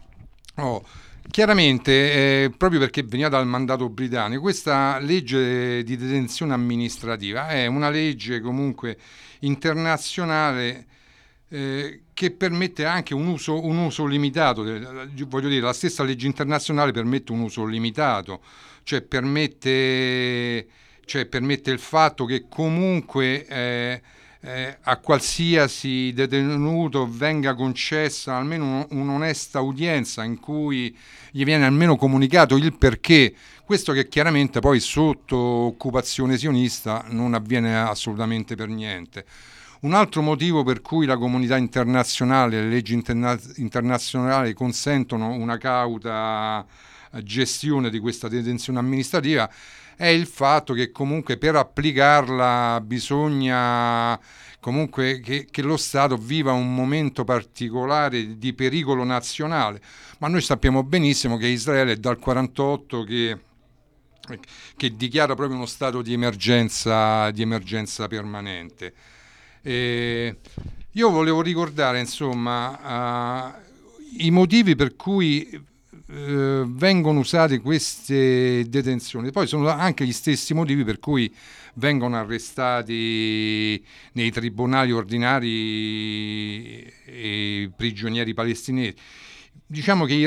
Chiaramente, proprio perché veniva dal mandato britannico, questa legge di detenzione amministrativa è una legge comunque internazionale che permette anche un uso limitato. Voglio dire, la stessa legge internazionale permette un uso limitato, cioè permette il fatto che comunque a qualsiasi detenuto venga concessa almeno un'onesta udienza in cui gli viene almeno comunicato il perché. Questo che chiaramente poi sotto occupazione sionista non avviene assolutamente per niente. Un altro motivo per cui la comunità internazionale, le leggi internazionali consentono una cauta gestione di questa detenzione amministrativa è il fatto che comunque per applicarla bisogna comunque che lo Stato viva un momento particolare di pericolo nazionale, ma noi sappiamo benissimo che Israele è dal 1948 che dichiara proprio uno stato di emergenza permanente. Io volevo ricordare insomma i motivi per cui vengono usate queste detenzioni, poi sono anche gli stessi motivi per cui vengono arrestati nei tribunali ordinari i prigionieri palestinesi. Diciamo che i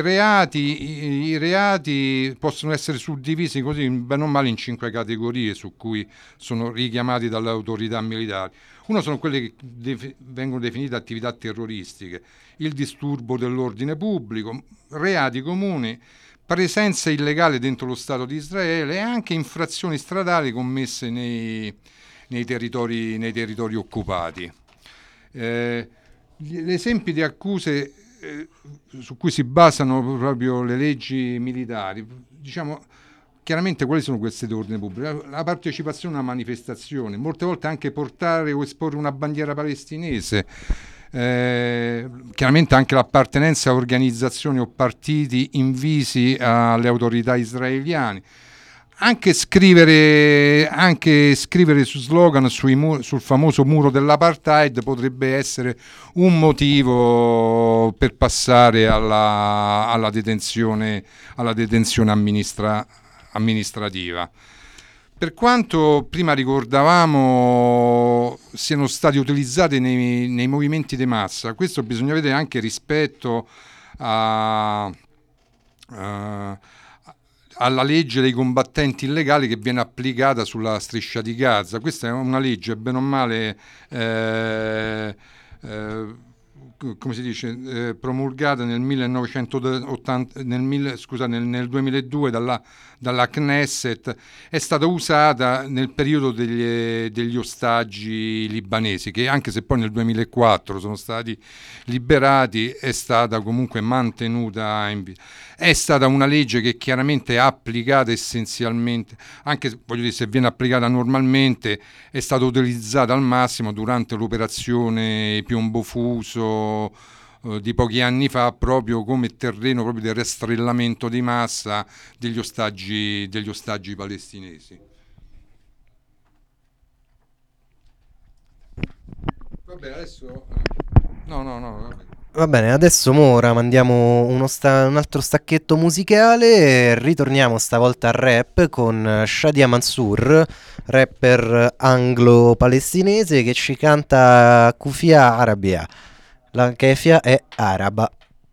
reati possono essere suddivisi così bene o male in 5 categorie su cui sono richiamati dalle autorità militari. Uno sono quelle che vengono definite attività terroristiche, il disturbo dell'ordine pubblico, reati comuni, presenza illegale dentro lo Stato di Israele e anche infrazioni stradali commesse nei territori occupati. Gli esempi di accuse su cui si basano proprio le leggi militari, diciamo chiaramente quali sono queste di ordine pubblico? La partecipazione a una manifestazione, molte volte anche portare o esporre una bandiera palestinese, chiaramente anche l'appartenenza a organizzazioni o partiti invisi alle autorità israeliane. Anche scrivere su slogan sul famoso muro dell'apartheid potrebbe essere un motivo per passare alla detenzione amministrativa. Per quanto prima ricordavamo siano stati utilizzati nei movimenti di massa, questo bisogna vedere anche rispetto alla legge dei combattenti illegali che viene applicata sulla striscia di Gaza. Questa è una legge bene o male come si dice, promulgata nel 2002 dalla Knesset, è stata usata nel periodo degli ostaggi libanesi, che anche se poi nel 2004 sono stati liberati, è stata comunque mantenuta in vita. È stata una legge che chiaramente è applicata essenzialmente, anche voglio dire, se viene applicata normalmente, è stata utilizzata al massimo durante l'operazione Piombo Fuso di pochi anni fa, proprio come terreno proprio del rastrellamento di massa degli ostaggi palestinesi. Vabbè, adesso
Va bene, adesso ora mandiamo un altro stacchetto musicale e ritorniamo stavolta al rap con Shadia Mansour, rapper anglo-palestinese che ci canta Kufia Arabia. La kefia è araba.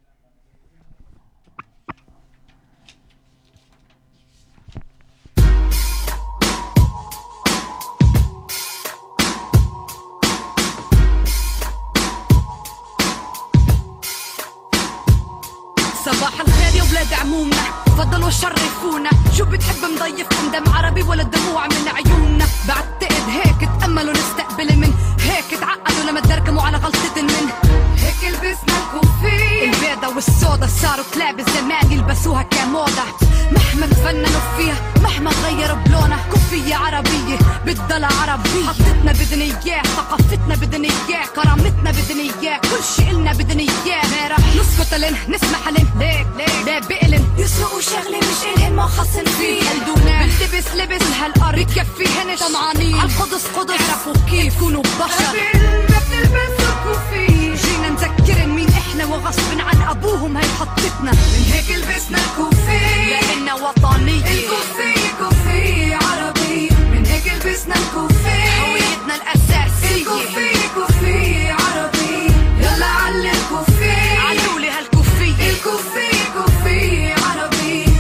صباح الخير يا ولاد عمومنا، تفضلوا شرفونا. شو بتحب مضيفكم، دم عربي ولا دموع من عيوننا؟ بعتقد هيك تأملوا نستقبل من هيك تعقدوا لما تدركموا على غلطة من هيك لبسنا الكوفية البيضة والسودا، صاروا كلاب الزمان يلبسوها كموضة. مهما تفننوا فيها مهما غيروا بلونها، كوفية عربية بتضل عربية. حطتنا بدنا اياه، ثقافتنا بدنا اياه، كرامتنا بدنا اياه، كل شي إلنا بدنا اياه. ما رح نسكت لن نسمح لن ليه بقلن يسرقوا شغلة مش إلهن ما خصن فيه. قلدونا بنلبس لبس هالأرض بكفيهن طمعانين عالقدس قدس، اعرفوا كيف كونوا بشر ما بنلبسوا كوفية. جينا نذكرن مين احنا وغصب عن ابوهم هي حطتنا، من هيك لبسنا الكوفية لأننا وطنية. الكوفية كوفية عربية، من هيك لبسنا الكوفية هويتنا الأساسية. الكوفية كوفية عربية، يلا علي الكوفية، علولي هالكوفية. الكوفية كوفية عربية،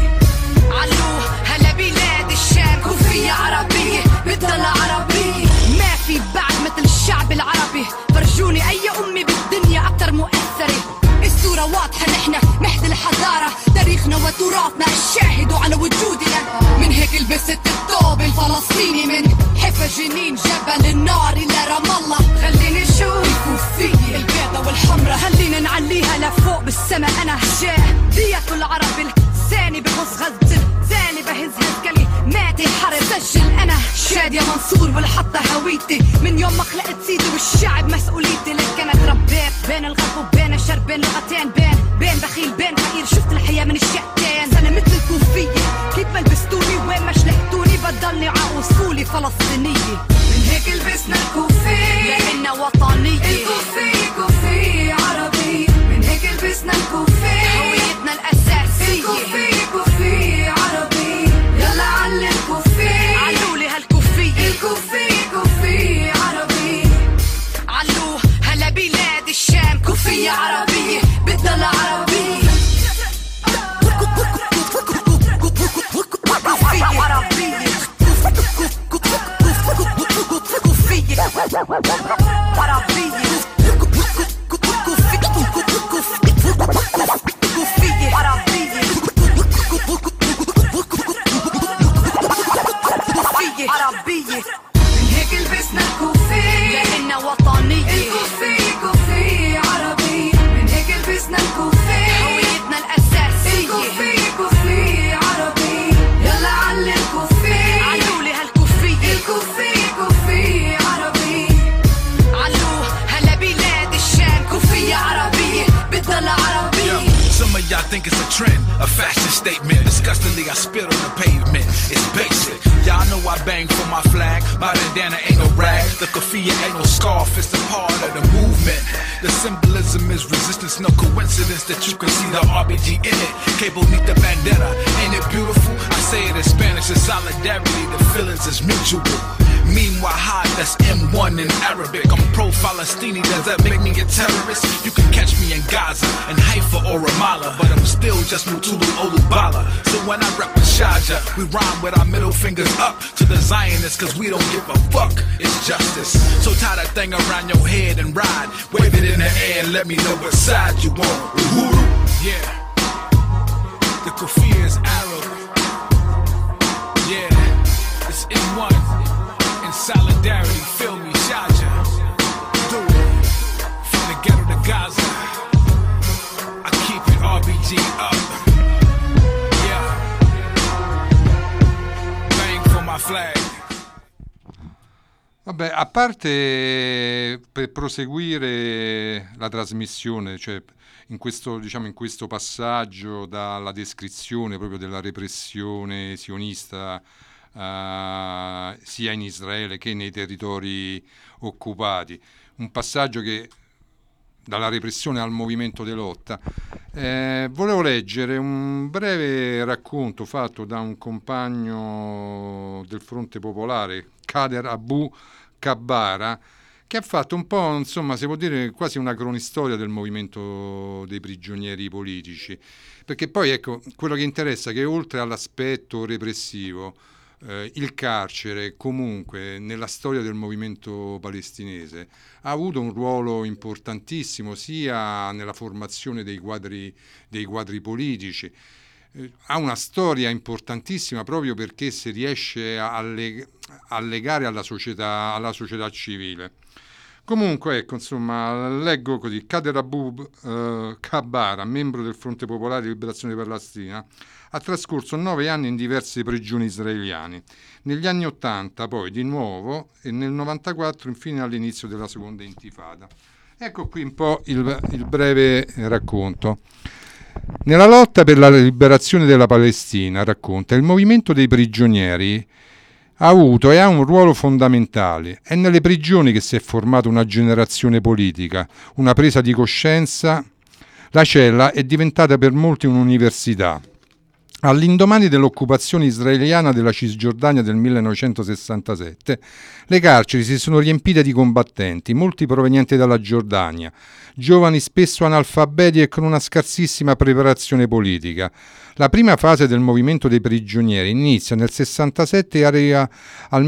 علوه هلا بلاد الشام. كوفية عربية بتضل عربية، ما في بعد مثل الشعب العربي. فرجوني أي أمي بالدنيا أكتر مؤثرة. الصورة واضحة، نحن مهد الحضارة، تاريخنا وتراثنا الشاهد على وجودنا. من هيك لبست الثوب الفلسطيني، من حفا جنين جبل النار إلى رام الله. خليني شوف الكوفية البيضة والحمرة، خلينا نعليها لفوق بالسما. أنا دية العرب الثاني بغص غزة الثاني، بهز كلماتي حرب. سجل أنا شادية منصور والحطة هويتي، من يوم ما خلقت سيدي والشعب مسؤوليتي. لك أنا تربيت بين الغرب وبين الشرق، بين لغتين، بين بخيل بين فقير. شفت الحياة من الشقتين، أنا مثل الكوفية، كيف ما لبستوني وين ما شلحتوني بضلني عاوصولي فلسطينية. من هيك لبسنا الكوفية لأننا وطنية. الكوفية كوفية عربية، من هيك لبسنا الكوفية هويتنا الأساسية. الكوفية كوفية عربية، يلا علي الكوفية، علولي هالكوفية. الكوفية كوفية عربية، علوه هلا بلاد الشام. كوفية عربية بتضل عربية. كوفية عربية، كوفية
think it's a trend, a fashion statement. Disgustingly, I spit on the pavement. It's basic. Y'all know I bang for my flag. My bandana ain't no rag. The kafia ain't no scarf. It's the part of the movement. The symbolism is resistance. No coincidence that you can see the RBG in it. Cable need the bandana. Ain't it beautiful? I say it in Spanish. It's solidarity. The feelings is mutual. Meanwhile, high, that's M1 in Arabic. I'm pro-Falastini, does that make me a terrorist? You can catch me in Gaza, in Haifa or Ramallah, but I'm still just Mutulu Olubala. So when I rep with Shaja, we rhyme with our middle fingers up to the Zionists, cause we don't give a fuck, it's justice. So tie that thing around your head and ride, wave it in the air and let me know what side you on. Uhuru, yeah. The kufiyya is Arab. Yeah, it's M1. Solidarity, feel me, Shaja. Do it. From the ghetto to Gaza, I keep it RBG up. Yeah. Bang for my flag.
Vabbè, a parte per proseguire la trasmissione, cioè in questo, diciamo, in questo passaggio dalla descrizione proprio della repressione sionista sia in Israele che nei territori occupati, un passaggio che dalla repressione al movimento di lotta, volevo leggere un breve racconto fatto da un compagno del Fronte Popolare, Kader Abu Kabbara, che ha fatto un po', insomma, si può dire quasi una cronistoria del movimento dei prigionieri politici, perché poi ecco, quello che interessa è che oltre all'aspetto repressivo, il carcere comunque nella storia del movimento palestinese ha avuto un ruolo importantissimo sia nella formazione dei quadri politici, ha una storia importantissima proprio perché si riesce a legare alla società civile. Comunque, ecco, insomma, leggo così: Kader Abu Kabbara, membro del Fronte Popolare di Liberazione Palestina, ha trascorso 9 anni in diverse prigioni israeliane. Negli anni 80 poi di nuovo e nel 94 infine all'inizio della seconda intifada. Ecco qui un po' il breve racconto. Nella lotta per la liberazione della Palestina, racconta, il movimento dei prigionieri ha avuto e ha un ruolo fondamentale. È nelle prigioni che si è formata una generazione politica, una presa di coscienza. La cella è diventata per molti un'università. All'indomani dell'occupazione israeliana della Cisgiordania del 1967, le carceri si sono riempite di combattenti, molti provenienti dalla Giordania, giovani spesso analfabeti e con una scarsissima preparazione politica. La prima fase del movimento dei prigionieri inizia nel 67 e arriva al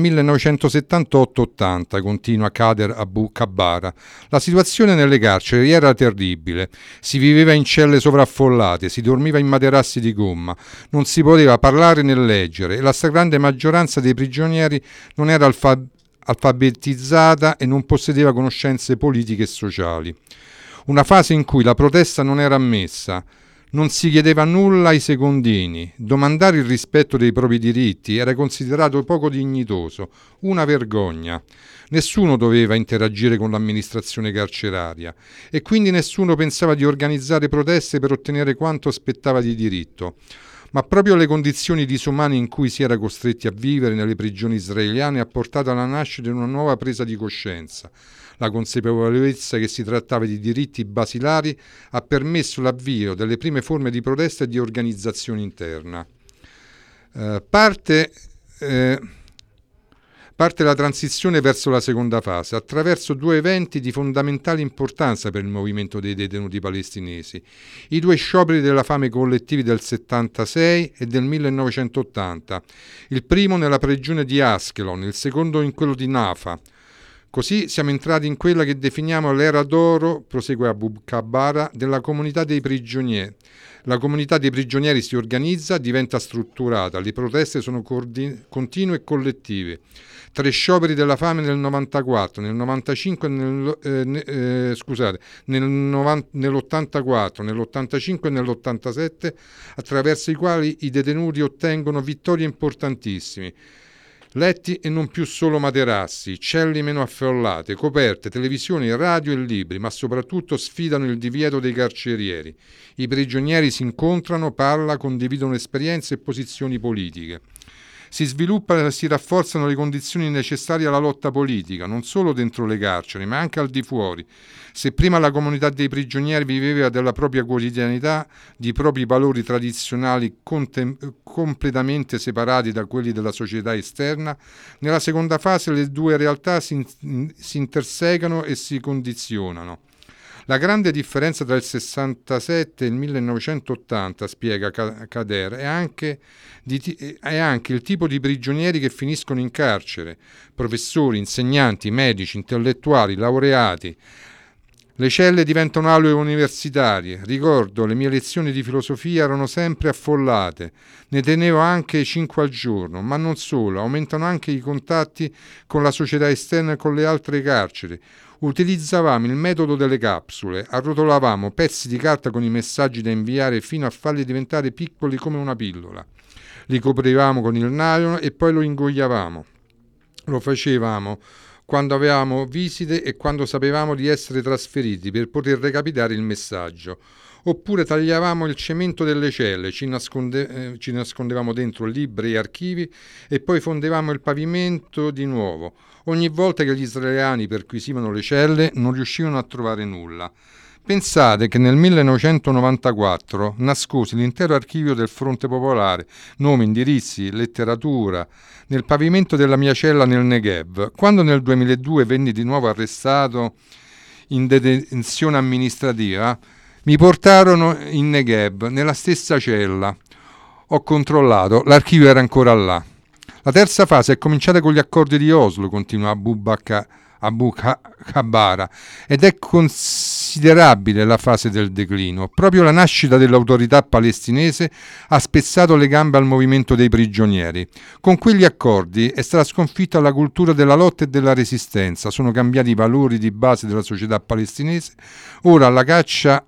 1978-80, continua Kader Abu Kabbara. La situazione nelle carceri era terribile, si viveva in celle sovraffollate, si dormiva in materassi di gomma, non si poteva parlare né leggere e la stragrande maggioranza dei prigionieri non era alfabetizzata e non possedeva conoscenze politiche e sociali. Una fase in cui la protesta non era ammessa, non si chiedeva nulla ai secondini, domandare il rispetto dei propri diritti era considerato poco dignitoso, una vergogna. Nessuno doveva interagire con l'amministrazione carceraria e quindi nessuno pensava di organizzare proteste per ottenere quanto aspettava di diritto. Ma proprio le condizioni disumane in cui si era costretti a vivere nelle prigioni israeliane ha portato alla nascita di una nuova presa di coscienza. La consapevolezza che si trattava di diritti basilari ha permesso l'avvio delle prime forme di protesta e di organizzazione interna. Parte la transizione verso la seconda fase attraverso 2 eventi di fondamentale importanza per il movimento dei detenuti palestinesi: i 2 scioperi della fame collettivi del 76 e del 1980, il primo nella prigione di Askelon, il secondo in quello di Nafa. Così siamo entrati in quella che definiamo l'era d'oro, prosegue Abu Kabbara, della comunità dei prigionieri. La comunità dei prigionieri si organizza, diventa strutturata, le proteste sono continue e collettive. 3 scioperi della fame nel 94, nel 95 nell'84, nell'85 e nell'87, attraverso i quali i detenuti ottengono vittorie importantissime. Letti e non più solo materassi, celli meno affollate, coperte, televisioni, radio e libri, ma soprattutto sfidano il divieto dei carcerieri. I prigionieri si incontrano, parlano, condividono esperienze e posizioni politiche. Si sviluppano e si rafforzano le condizioni necessarie alla lotta politica, non solo dentro le carceri, ma anche al di fuori. Se prima la comunità dei prigionieri viveva della propria quotidianità, di propri valori tradizionali completamente separati da quelli della società esterna, nella seconda fase le due realtà si intersecano e si condizionano. La grande differenza tra il 67 e il 1980, spiega Kader, è anche il tipo di prigionieri che finiscono in carcere: professori, insegnanti, medici, intellettuali, laureati. Le celle diventano aule universitarie. Ricordo, le mie lezioni di filosofia erano sempre affollate. Ne tenevo anche 5 al giorno, ma non solo, aumentano anche i contatti con la società esterna e con le altre carceri. Utilizzavamo il metodo delle capsule, arrotolavamo pezzi di carta con i messaggi da inviare fino a farli diventare piccoli come una pillola. Li coprivamo con il nylon e poi lo ingoiavamo. Lo facevamo quando avevamo visite e quando sapevamo di essere trasferiti per poter recapitare il messaggio. Oppure tagliavamo il cemento delle celle, ci nascondevamo dentro libri e archivi e poi fondevamo il pavimento di nuovo. Ogni volta che gli israeliani perquisivano le celle non riuscivano a trovare nulla. Pensate che nel 1994 nascosi l'intero archivio del Fronte Popolare, nomi, indirizzi, letteratura, nel pavimento della mia cella nel Negev. Quando nel 2002 venni di nuovo arrestato in detenzione amministrativa, mi portarono in Negev, nella stessa cella. Ho controllato, l'archivio era ancora là. La terza fase è cominciata con gli accordi di Oslo, continua Abu Khabara, ed è considerabile la fase del declino. Proprio la nascita dell'autorità palestinese ha spezzato le gambe al movimento dei prigionieri. Con quegli accordi è stata sconfitta la cultura della lotta e della resistenza, sono cambiati i valori di base della società palestinese. Ora alla caccia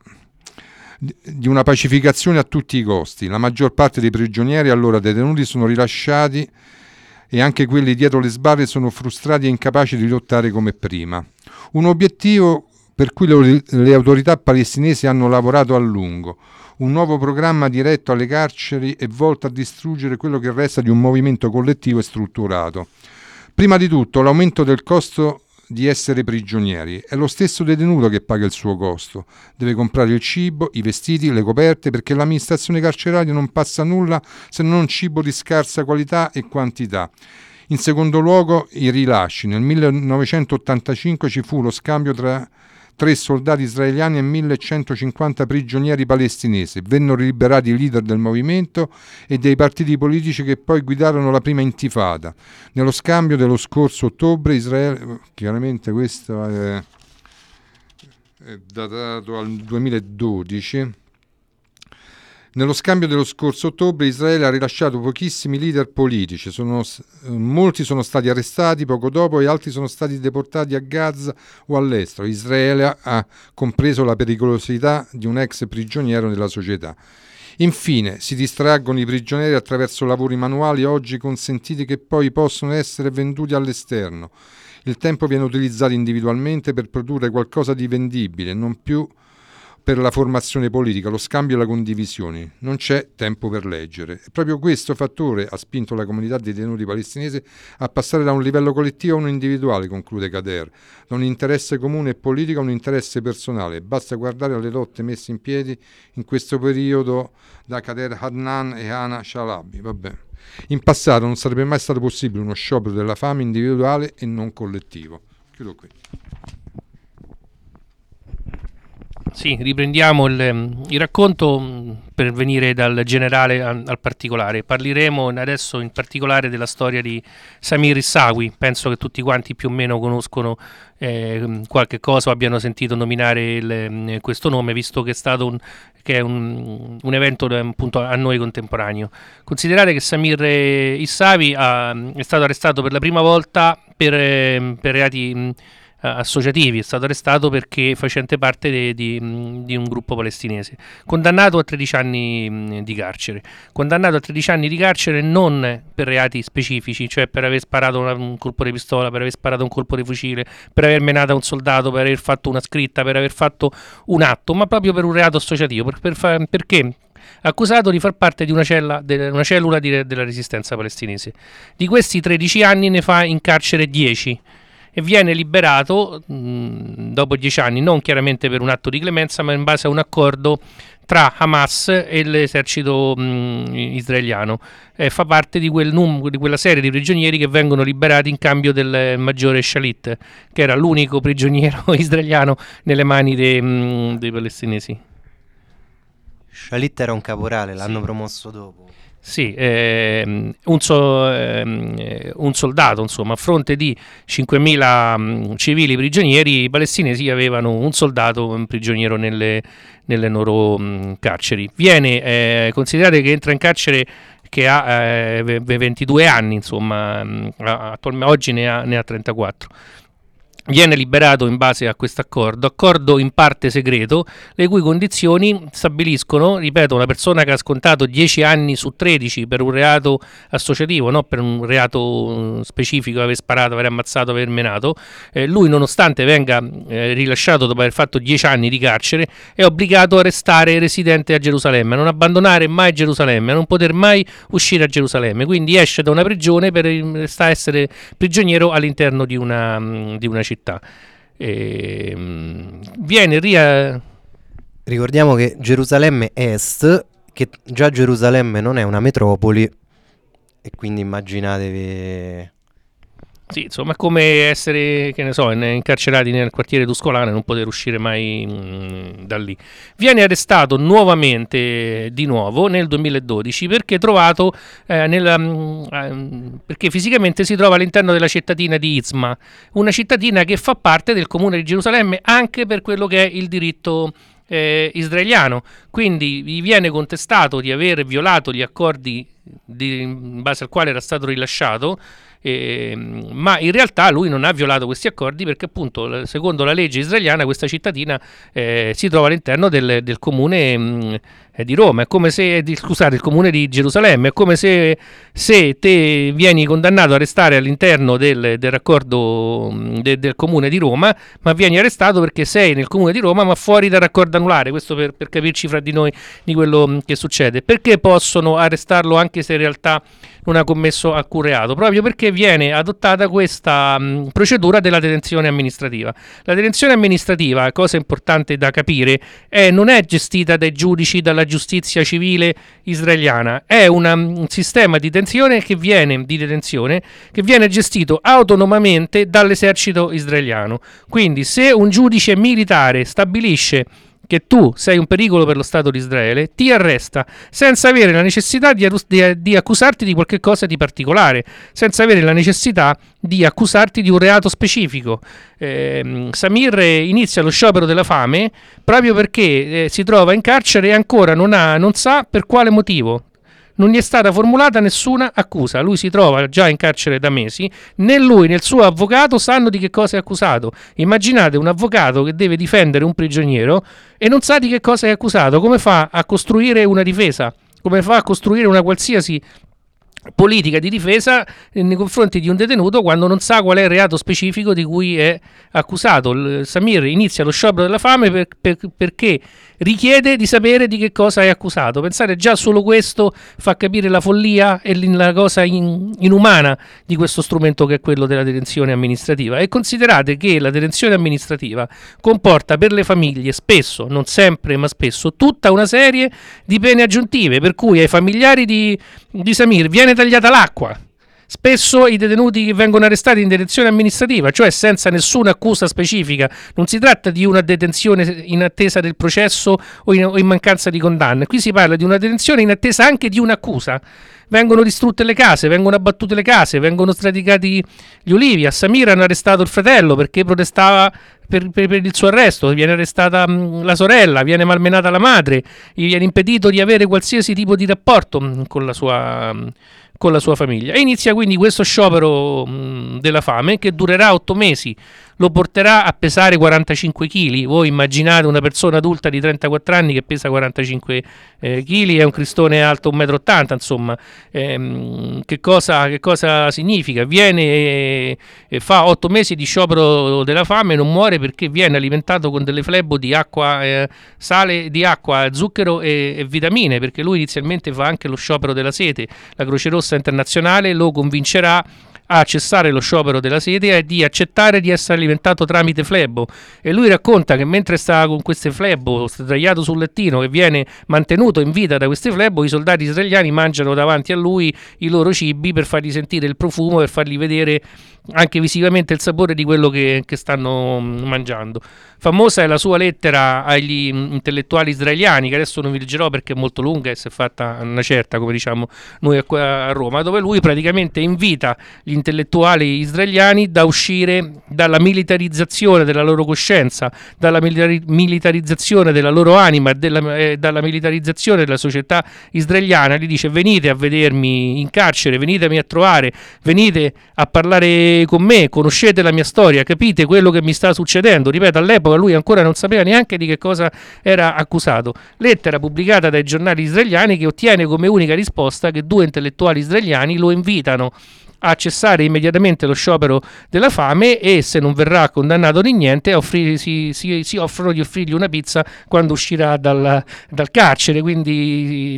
di una pacificazione a tutti i costi. La maggior parte dei prigionieri allora detenuti sono rilasciati e anche quelli dietro le sbarre sono frustrati e incapaci di lottare come prima. Un obiettivo per cui le autorità palestinesi hanno lavorato a lungo. Un nuovo programma diretto alle carceri e volto a distruggere quello che resta di un movimento collettivo e strutturato. Prima di tutto l'aumento del costo di essere prigionieri. È lo stesso detenuto che paga il suo costo. Deve comprare il cibo, i vestiti, le coperte, perché l'amministrazione carceraria non passa nulla se non cibo di scarsa qualità e quantità. In secondo luogo, i rilasci. Nel 1985 ci fu lo scambio tra 3 soldati israeliani e 1150 prigionieri palestinesi. Vennero liberati i leader del movimento e dei partiti politici che poi guidarono la prima intifada. Nello scambio dello scorso ottobre Israele, chiaramente questo è datato al 2012, nello scambio dello scorso ottobre Israele ha rilasciato pochissimi leader politici, molti sono stati arrestati poco dopo e altri sono stati deportati a Gaza o all'estero. Israele ha compreso la pericolosità di un ex prigioniero nella società. Infine, si distraggono i prigionieri attraverso lavori manuali oggi consentiti che poi possono essere venduti all'esterno. Il tempo viene utilizzato individualmente per produrre qualcosa di vendibile, non più per la formazione politica, lo scambio e la condivisione. Non c'è tempo per leggere. E proprio questo fattore ha spinto la comunità dei detenuti palestinesi a passare da un livello collettivo a uno individuale, conclude Kader, da un interesse comune e politico a un interesse personale. Basta guardare alle lotte messe in piedi in questo periodo da Kader Adnan e Hana Shalabi. Vabbè. In passato non sarebbe mai stato possibile uno sciopero della fame individuale e non collettivo. Chiudo qui.
Sì, riprendiamo il racconto per venire dal generale al particolare. Parleremo adesso in particolare della storia di Samir Issawi. Penso che tutti quanti più o meno conoscono qualche cosa o abbiano sentito nominare questo nome, visto che è stato un evento appunto a noi contemporaneo. Considerate che Samir Issawi è stato arrestato per la prima volta per reati associativi. È stato arrestato perché facente parte di un gruppo palestinese. Condannato a 13 anni di carcere. Condannato a 13 anni di carcere non per reati specifici, cioè per aver sparato un colpo di pistola, per aver sparato un colpo di fucile, per aver menato a un soldato, per aver fatto una scritta, per aver fatto un atto, ma proprio per un reato associativo, perché accusato di far parte di una cellula della resistenza palestinese. Di questi 13 anni ne fa in carcere 10 e viene liberato dopo 10 anni, non chiaramente per un atto di clemenza, ma in base a un accordo tra Hamas e l'esercito israeliano. Fa parte di quella serie di prigionieri che vengono liberati in cambio del maggiore Shalit, che era l'unico prigioniero israeliano nelle mani dei palestinesi.
Shalit era un caporale, l'hanno promosso dopo.
Sì, un soldato, insomma, a fronte di 5.000 civili prigionieri, i palestinesi avevano un soldato, un prigioniero nelle loro carceri. Viene considerato che entra in carcere che ha 22 anni, insomma, attualmente oggi ne ha 34. Viene liberato in base a questo accordo in parte segreto, le cui condizioni stabiliscono, ripeto, una persona che ha scontato 10 anni su 13 per un reato associativo, non per un reato specifico, aver sparato, aver ammazzato, aver menato, lui nonostante venga rilasciato dopo aver fatto 10 anni di carcere, è obbligato a restare residente a Gerusalemme, a non abbandonare mai Gerusalemme, a non poter mai uscire a Gerusalemme, quindi esce da una prigione per essere prigioniero all'interno di una città.
Ricordiamo che Gerusalemme Est, che già Gerusalemme non è una metropoli, e quindi immaginatevi.
Sì, insomma, è come essere, che ne so, incarcerati nel quartiere Tuscolana e non poter uscire mai da lì. Viene arrestato nuovamente, di nuovo, nel 2012 perché trovato perché fisicamente si trova all'interno della cittadina di Izma, una cittadina che fa parte del comune di Gerusalemme anche per quello che è il diritto israeliano. Quindi gli viene contestato di aver violato gli accordi in base al quale era stato rilasciato. Ma in realtà lui non ha violato questi accordi perché appunto secondo la legge israeliana questa cittadina si trova all'interno del comune di Roma, è come se, scusate, il comune di Gerusalemme, è come se te vieni condannato a restare all'interno del raccordo del comune di Roma, ma vieni arrestato perché sei nel comune di Roma ma fuori dal raccordo anulare. Questo per capirci fra di noi di quello che succede. Perché possono arrestarlo anche se in realtà non ha commesso alcun reato? Proprio perché viene adottata questa procedura della detenzione amministrativa. La detenzione amministrativa, cosa importante da capire, non è gestita dai giudici, dalla giustizia civile israeliana, è un sistema di detenzione che viene gestito autonomamente dall'esercito israeliano. Quindi se un giudice militare stabilisce che tu sei un pericolo per lo Stato di Israele, ti arresta senza avere la necessità di accusarti di qualche cosa di particolare, senza avere la necessità di accusarti di un reato specifico. Samir inizia lo sciopero della fame proprio perché si trova in carcere e ancora non sa per quale motivo. Non gli è stata formulata nessuna accusa, lui si trova già in carcere da mesi, né lui né il suo avvocato sanno di che cosa è accusato. Immaginate un avvocato che deve difendere un prigioniero e non sa di che cosa è accusato, come fa a costruire una difesa, come fa a costruire una qualsiasi politica di difesa nei confronti di un detenuto quando non sa qual è il reato specifico di cui è accusato. Samir inizia lo sciopero della fame perché richiede di sapere di che cosa è accusato. Pensate, già solo questo fa capire la follia e la cosa inumana di questo strumento che è quello della detenzione amministrativa. E considerate che la detenzione amministrativa comporta per le famiglie spesso, non sempre ma spesso, tutta una serie di pene aggiuntive, per cui ai familiari di Samir viene tagliata l'acqua. Spesso i detenuti che vengono arrestati in detenzione amministrativa, cioè senza nessuna accusa specifica, non si tratta di una detenzione in attesa del processo o in mancanza di condanna, qui si parla di una detenzione in attesa anche di un'accusa. Vengono distrutte le case, vengono abbattute le case, vengono sradicati gli ulivi. A Samir hanno arrestato il fratello perché protestava per il suo arresto, viene arrestata la sorella, viene malmenata la madre, gli viene impedito di avere qualsiasi tipo di rapporto con la sua famiglia. E inizia quindi questo sciopero della fame che durerà 8 mesi. lo porterà a pesare 45 kg. Voi immaginate una persona adulta di 34 anni che pesa 45 kg, è un cristone alto 1,80 m, insomma, che cosa significa? Viene e fa 8 mesi di sciopero della fame, non muore perché viene alimentato con delle flebo di acqua, sale di acqua, zucchero e vitamine, perché lui inizialmente fa anche lo sciopero della sete. La Croce Rossa Internazionale lo convincerà a cessare lo sciopero della sete e di accettare di essere alimentato tramite flebo. E lui racconta che mentre sta con queste flebo, sdraiato sul lettino, che viene mantenuto in vita da queste flebo, i soldati israeliani mangiano davanti a lui i loro cibi per fargli sentire il profumo, per fargli vedere anche visivamente il sapore di quello che stanno mangiando. Famosa è la sua lettera agli intellettuali israeliani, che adesso non vi leggerò perché è molto lunga e si è fatta una certa, come diciamo noi a Roma, dove lui praticamente invita gli intellettuali israeliani da uscire dalla militarizzazione della loro coscienza, dalla militarizzazione della loro anima, dalla militarizzazione della società israeliana. Gli dice: venite a vedermi in carcere, venitemi a trovare, venite a parlare con me, conoscete la mia storia, capite quello che mi sta succedendo. Ripeto, all'epoca lui ancora non sapeva neanche di che cosa era accusato. Lettera pubblicata dai giornali israeliani, che ottiene come unica risposta che 2 intellettuali israeliani lo invitano a cessare immediatamente lo sciopero della fame e, se non verrà condannato di niente, si offrono di offrirgli una pizza quando uscirà dal carcere. Quindi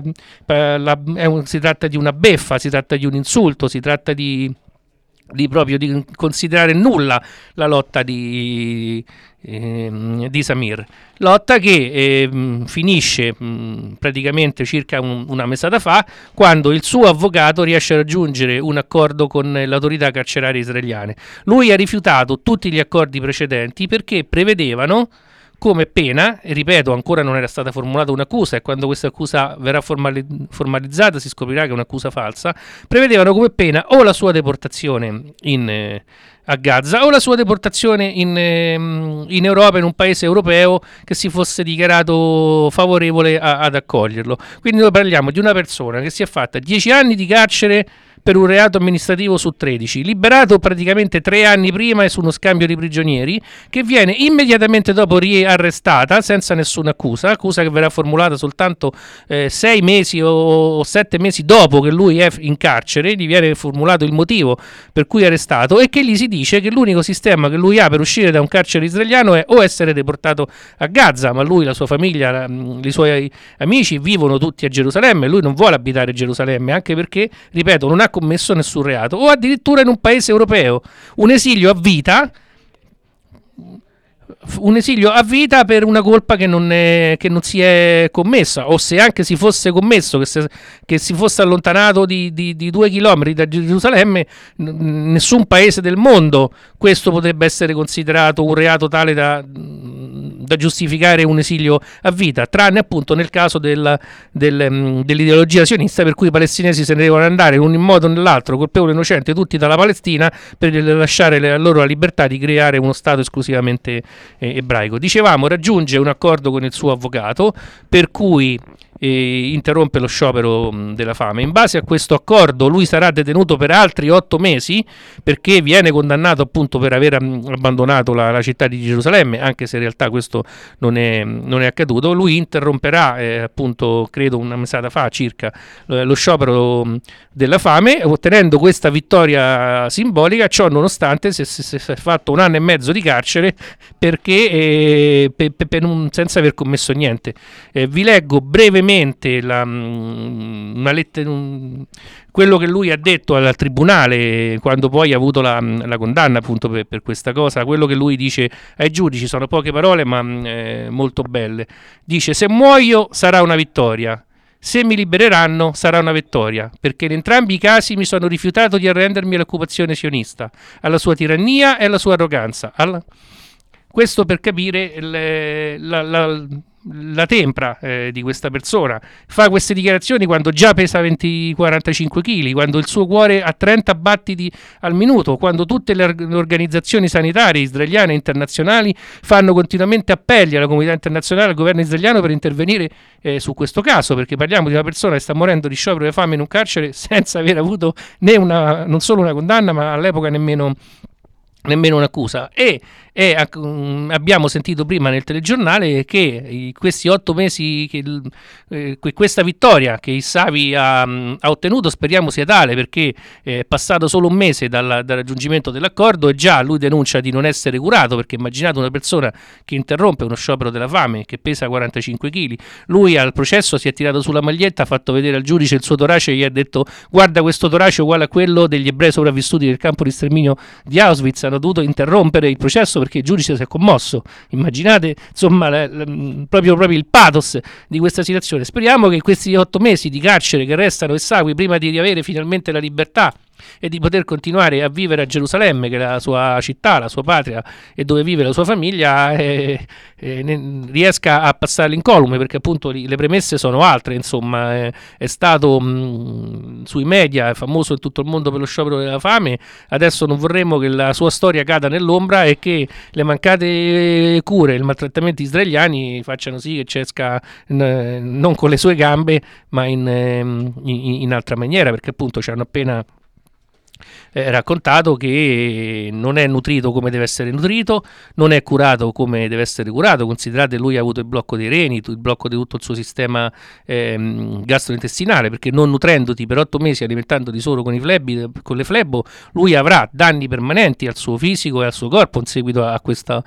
si tratta di una beffa, si tratta di un insulto, si tratta di considerare nulla la lotta di Samir. Lotta che finisce praticamente circa una mesata fa, quando il suo avvocato riesce a raggiungere un accordo con le autorità carcerarie israeliane. Lui ha rifiutato tutti gli accordi precedenti perché prevedevano come pena, e ripeto, ancora non era stata formulata un'accusa, e quando questa accusa verrà formalizzata si scoprirà che è un'accusa falsa, prevedevano come pena o la sua deportazione a Gaza o la sua deportazione in Europa, in un paese europeo che si fosse dichiarato favorevole ad accoglierlo. Quindi noi parliamo di una persona che si è fatta 10 anni di carcere per un reato amministrativo su 13, liberato praticamente 3 anni prima e su uno scambio di prigionieri, che viene immediatamente dopo riarrestata senza nessuna accusa che verrà formulata soltanto 6 mesi o 7 mesi dopo che lui è in carcere. Gli viene formulato il motivo per cui è arrestato, e che gli si dice che l'unico sistema che lui ha per uscire da un carcere israeliano è o essere deportato a Gaza, ma lui, la sua famiglia, i suoi amici vivono tutti a Gerusalemme, lui non vuole abitare a Gerusalemme, anche perché, ripeto, non ha commesso nessun reato, o addirittura in un paese europeo, un esilio a vita per una colpa che non si è commessa, o se anche si fosse commesso, che si fosse allontanato di 2 chilometri da Gerusalemme, nessun paese del mondo questo potrebbe essere considerato un reato tale da giustificare un esilio a vita, tranne appunto nel caso dell'ideologia sionista, per cui i palestinesi se ne devono andare in un modo o nell'altro, colpevoli o innocenti, tutti dalla Palestina, per lasciare loro la libertà di creare uno Stato esclusivamente ebraico. Dicevamo, raggiunge un accordo con il suo avvocato per cui interrompe lo sciopero della fame. In base a questo accordo lui sarà detenuto per altri 8 mesi, perché viene condannato appunto per aver abbandonato la città di Gerusalemme, anche se in realtà questo non è accaduto. Lui interromperà appunto, credo una mesata fa circa, lo sciopero della fame, ottenendo questa vittoria simbolica. Ciò nonostante si è fatto 1 anno e mezzo di carcere perché senza aver commesso niente. Vi leggo brevemente una lettera, quello che lui ha detto al tribunale quando poi ha avuto la condanna appunto per questa cosa. Quello che lui dice ai giudici sono poche parole ma molto belle. Dice: se muoio sarà una vittoria, se mi libereranno sarà una vittoria, perché in entrambi i casi mi sono rifiutato di arrendermi all'occupazione sionista, alla sua tirannia e alla sua arroganza. Questo per capire la tempra di questa persona. Fa queste dichiarazioni quando già pesa 45 kg, quando il suo cuore ha 30 battiti al minuto, quando tutte le organizzazioni sanitarie israeliane e internazionali fanno continuamente appelli alla comunità internazionale, al governo israeliano, per intervenire su questo caso, perché parliamo di una persona che sta morendo di sciopero di fame in un carcere senza aver avuto non solo una condanna, ma all'epoca nemmeno nemmeno un'accusa. E abbiamo sentito prima nel telegiornale che questi 8 mesi, questa vittoria che Issavi ha ottenuto, speriamo sia tale, perché è passato solo un mese dal raggiungimento dell'accordo e già lui denuncia di non essere curato, perché immaginate una persona che interrompe uno sciopero della fame che pesa 45 kg. Lui al processo si è tirato sulla maglietta, ha fatto vedere al giudice il suo torace e gli ha detto: guarda, questo torace è uguale a quello degli ebrei sopravvissuti del campo di sterminio di Auschwitz. Hanno dovuto interrompere il processo perché il giudice si è commosso. Immaginate, insomma, proprio il pathos di questa situazione. Speriamo che questi 8 mesi di carcere che restano Essawi prima di riavere finalmente la libertà e di poter continuare a vivere a Gerusalemme, che è la sua città, la sua patria e dove vive la sua famiglia, riesca a passare l'incolume, perché appunto le premesse sono altre. Insomma, è stato sui media, è famoso in tutto il mondo per lo sciopero della fame. Adesso non vorremmo che la sua storia cada nell'ombra e che le mancate cure e i maltrattamenti israeliani facciano sì che ci esca non con le sue gambe ma in altra maniera, perché appunto ci hanno appena raccontato che non è nutrito come deve essere nutrito, non è curato come deve essere curato. Considerate, lui ha avuto il blocco dei reni, il blocco di tutto il suo sistema gastrointestinale, perché non nutrendoti per 8 mesi, alimentandoti solo con le flebo, lui avrà danni permanenti al suo fisico e al suo corpo in seguito a questo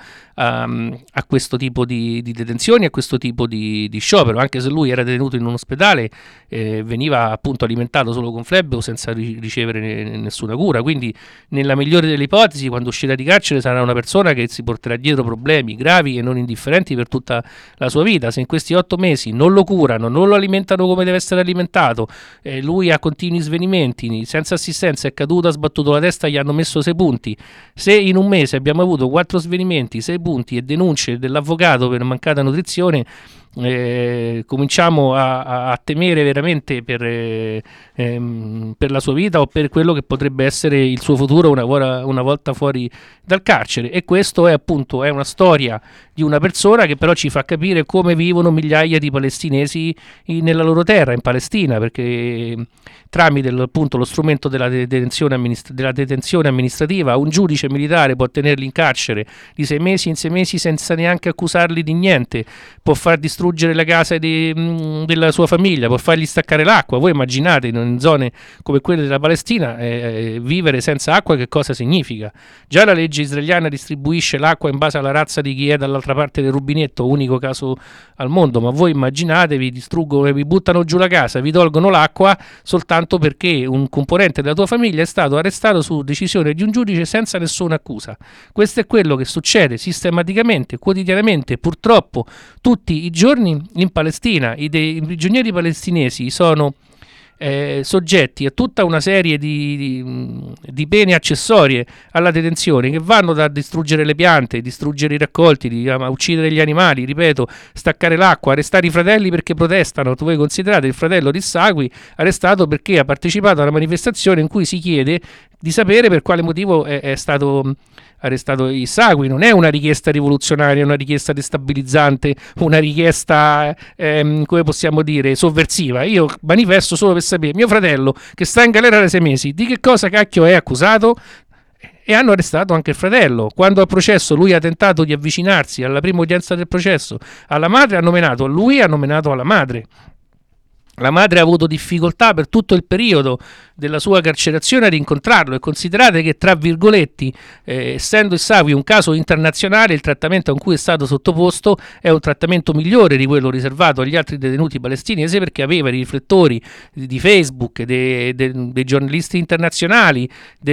tipo di detenzioni, a questo tipo di sciopero. Anche se lui era detenuto in un ospedale, veniva appunto alimentato solo con flebo senza ricevere nessuna cura. Quindi nella migliore delle ipotesi, quando uscirà di carcere, sarà una persona che si porterà dietro problemi gravi e non indifferenti per tutta la sua vita. Se in questi 8 mesi non lo curano, non lo alimentano come deve essere alimentato, lui ha continui svenimenti, senza assistenza, è caduto, ha sbattuto la testa, gli hanno messo 6 punti. Se in un mese abbiamo avuto 4 svenimenti, 6 punti e denunce dell'avvocato per mancata nutrizione, cominciamo a temere veramente per la sua vita o per quello che potrebbe essere il suo futuro una volta fuori dal carcere. E questo è appunto una storia di una persona che però ci fa capire come vivono migliaia di palestinesi nella loro terra, in Palestina, perché tramite appunto lo strumento della detenzione amministrativa un giudice militare può tenerli in carcere di 6 mesi in 6 mesi senza neanche accusarli di niente, può far distruggere la casa della sua famiglia, può fargli staccare l'acqua. Voi immaginate in zone come quelle della Palestina vivere senza acqua che cosa significa? Già la legge israeliana distribuisce l'acqua in base alla razza di chi è dall'altra parte del rubinetto, unico caso al mondo, ma voi immaginate, vi distruggono, vi buttano giù la casa, vi tolgono l'acqua soltanto perché un componente della tua famiglia è stato arrestato su decisione di un giudice senza nessuna accusa. Questo è quello che succede sistematicamente, quotidianamente, purtroppo tutti i giorni in Palestina. I prigionieri palestinesi sono soggetti a tutta una serie di pene accessorie alla detenzione, che vanno da distruggere le piante, distruggere i raccolti, uccidere gli animali, ripeto, staccare l'acqua, arrestare i fratelli perché protestano. Voi considerate il fratello di Issaqui arrestato perché ha partecipato a una manifestazione in cui si chiede di sapere per quale motivo è stato arrestato Issaqui. Non è una richiesta rivoluzionaria, è una richiesta destabilizzante, una richiesta come possiamo dire sovversiva. Io manifesto solo per sapere mio fratello che sta in galera da 6 mesi di che cosa cacchio è accusato, e hanno arrestato anche il fratello. Quando al processo lui ha tentato di avvicinarsi alla prima udienza del processo alla madre, hanno menato a lui e hanno menato alla madre. La madre ha avuto difficoltà per tutto il periodo della sua carcerazione ad incontrarlo, e considerate che, tra virgoletti, essendo Issaqui un caso internazionale, il trattamento a cui è stato sottoposto è un trattamento migliore di quello riservato agli altri detenuti palestinesi, perché aveva i riflettori di Facebook, dei giornalisti internazionali,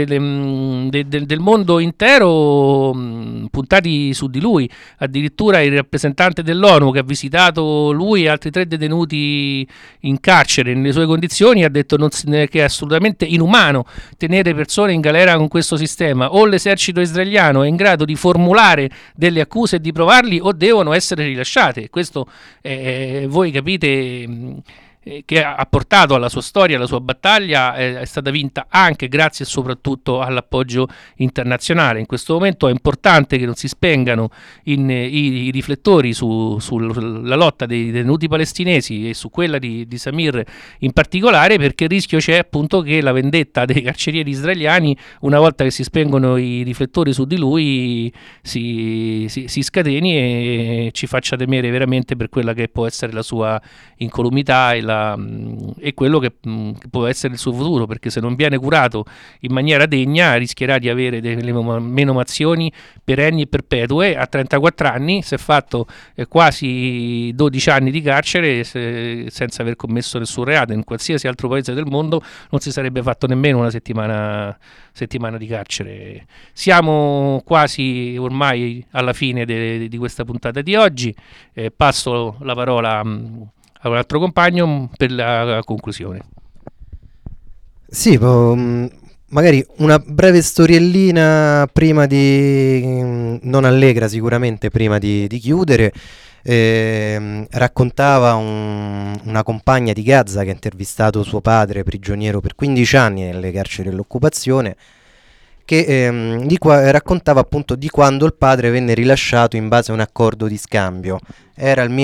del mondo intero puntati su di lui. Addirittura il rappresentante dell'ONU, che ha visitato lui e altri 3 detenuti in carcere nelle sue condizioni, ha detto che è assolutamente inumano tenere persone in galera con questo sistema. O l'esercito israeliano è in grado di formulare delle accuse e di provarli, o devono essere rilasciate. Questo voi capite che ha portato alla sua storia, alla sua battaglia, è stata vinta anche grazie e soprattutto all'appoggio internazionale. In questo momento è importante che non si spengano i riflettori sulla lotta dei detenuti palestinesi e su quella di Samir in particolare, perché il rischio c'è appunto che la vendetta dei carcerieri israeliani, una volta che si spengono i riflettori su di lui, si scateni e ci faccia temere veramente per quella che può essere la sua incolumità e quello che può essere il suo futuro, perché se non viene curato in maniera degna rischierà di avere delle menomazioni perenni e perpetue. A 34 anni si è fatto quasi 12 anni di carcere senza aver commesso nessun reato. In qualsiasi altro paese del mondo non si sarebbe fatto nemmeno una settimana di carcere. Siamo quasi ormai alla fine di questa puntata di oggi. Passo la parola a un altro compagno per la conclusione.
Sì, magari una breve storiellina prima non allegra sicuramente, prima di chiudere. Raccontava una compagna di Gaza che ha intervistato suo padre, prigioniero per 15 anni nelle carceri dell'occupazione, che raccontava appunto di quando il padre venne rilasciato in base a un accordo di scambio. Era il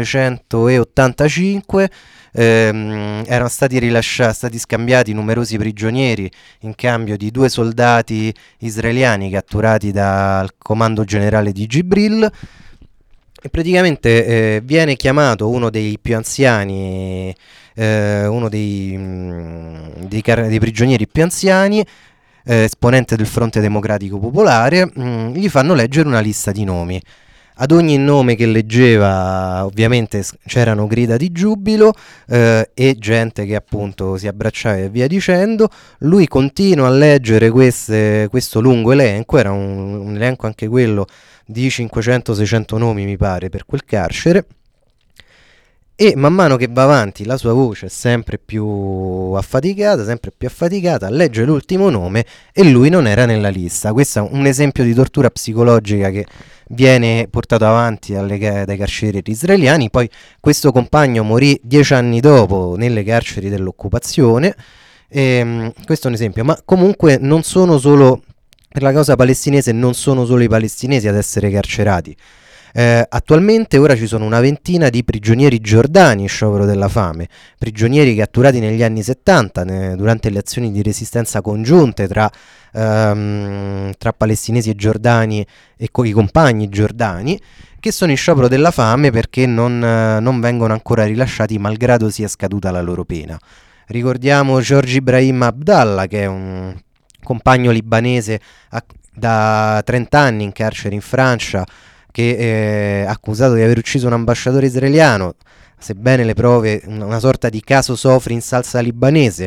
1985, erano stati scambiati numerosi prigionieri in cambio di 2 soldati israeliani catturati dal comando generale di Gibril, e praticamente viene chiamato uno dei più anziani, uno dei prigionieri più anziani, esponente del Fronte Democratico Popolare. Gli fanno leggere una lista di nomi. Ad ogni nome che leggeva ovviamente c'erano grida di giubilo e gente che appunto si abbracciava e via dicendo. Lui continua a leggere questo lungo elenco, era un elenco anche quello di 500-600 nomi mi pare per quel carcere, e man mano che va avanti la sua voce è sempre più affaticata, legge l'ultimo nome e lui non era nella lista. Questo è un esempio di tortura psicologica che viene portato avanti dai carcerieri israeliani. Poi questo compagno morì 10 anni dopo nelle carceri dell'occupazione. Questo è un esempio, ma comunque non sono solo, per la causa palestinese non sono solo i palestinesi ad essere carcerati. Attualmente ora ci sono una ventina di prigionieri giordani in sciopero della fame, prigionieri catturati negli anni 70 durante le azioni di resistenza congiunte tra palestinesi e giordani e i compagni giordani, che sono in sciopero della fame perché non vengono ancora rilasciati malgrado sia scaduta la loro pena. Ricordiamo George Ibrahim Abdallah, che è un compagno libanese da 30 anni in carcere in Francia, che è accusato di aver ucciso un ambasciatore israeliano, sebbene le prove, una sorta di caso Sofri in salsa libanese.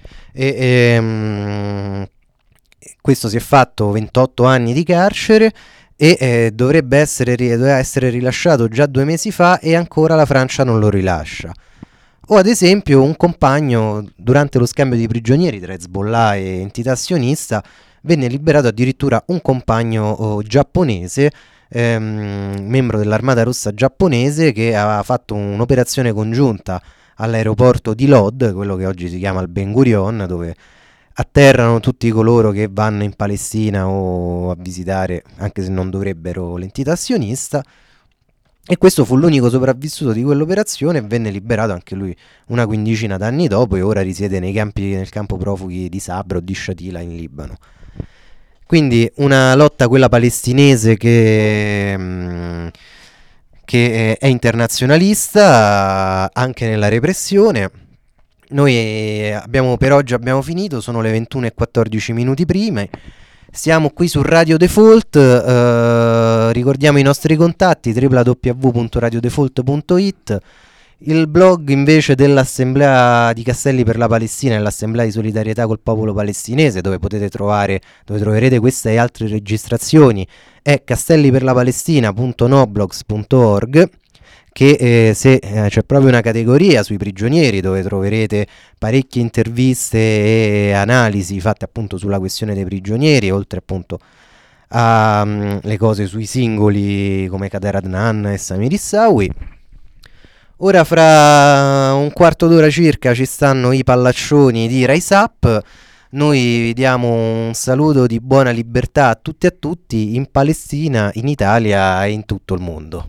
Questo si è fatto 28 anni di carcere e doveva essere rilasciato già 2 mesi fa e ancora la Francia non lo rilascia. O ad esempio un compagno, durante lo scambio di prigionieri tra Hezbollah e entità sionista, venne liberato addirittura un compagno giapponese, membro dell'Armata Rossa giapponese, che aveva fatto un'operazione congiunta all'aeroporto di Lod, quello che oggi si chiama il Ben Gurion, dove atterrano tutti coloro che vanno in Palestina o a visitare, anche se non dovrebbero, l'entità sionista. E questo fu l'unico sopravvissuto di quell'operazione e venne liberato anche lui una quindicina d'anni dopo e ora risiede nel campo profughi di Sabra o di Shatila in Libano. Quindi una lotta, quella palestinese, che è internazionalista anche nella repressione. Noi per oggi abbiamo finito, sono le 21:14 prima. Siamo qui su Radio Default, ricordiamo i nostri contatti: www.radiodefault.it. Il blog invece dell'Assemblea di Castelli per la Palestina è l'Assemblea di solidarietà col popolo palestinese, dove troverete queste e altre registrazioni, è castelliperlapalestina.noblogs.org, che c'è proprio una categoria sui prigionieri dove troverete parecchie interviste e analisi fatte appunto sulla questione dei prigionieri, oltre appunto a le cose sui singoli come Kader Adnan e Samir Issawi. Ora fra un quarto d'ora circa ci stanno i pallaccioni di Rise Up. Noi vi diamo un saluto di buona libertà a tutti e a tutti in Palestina, in Italia e in tutto il mondo.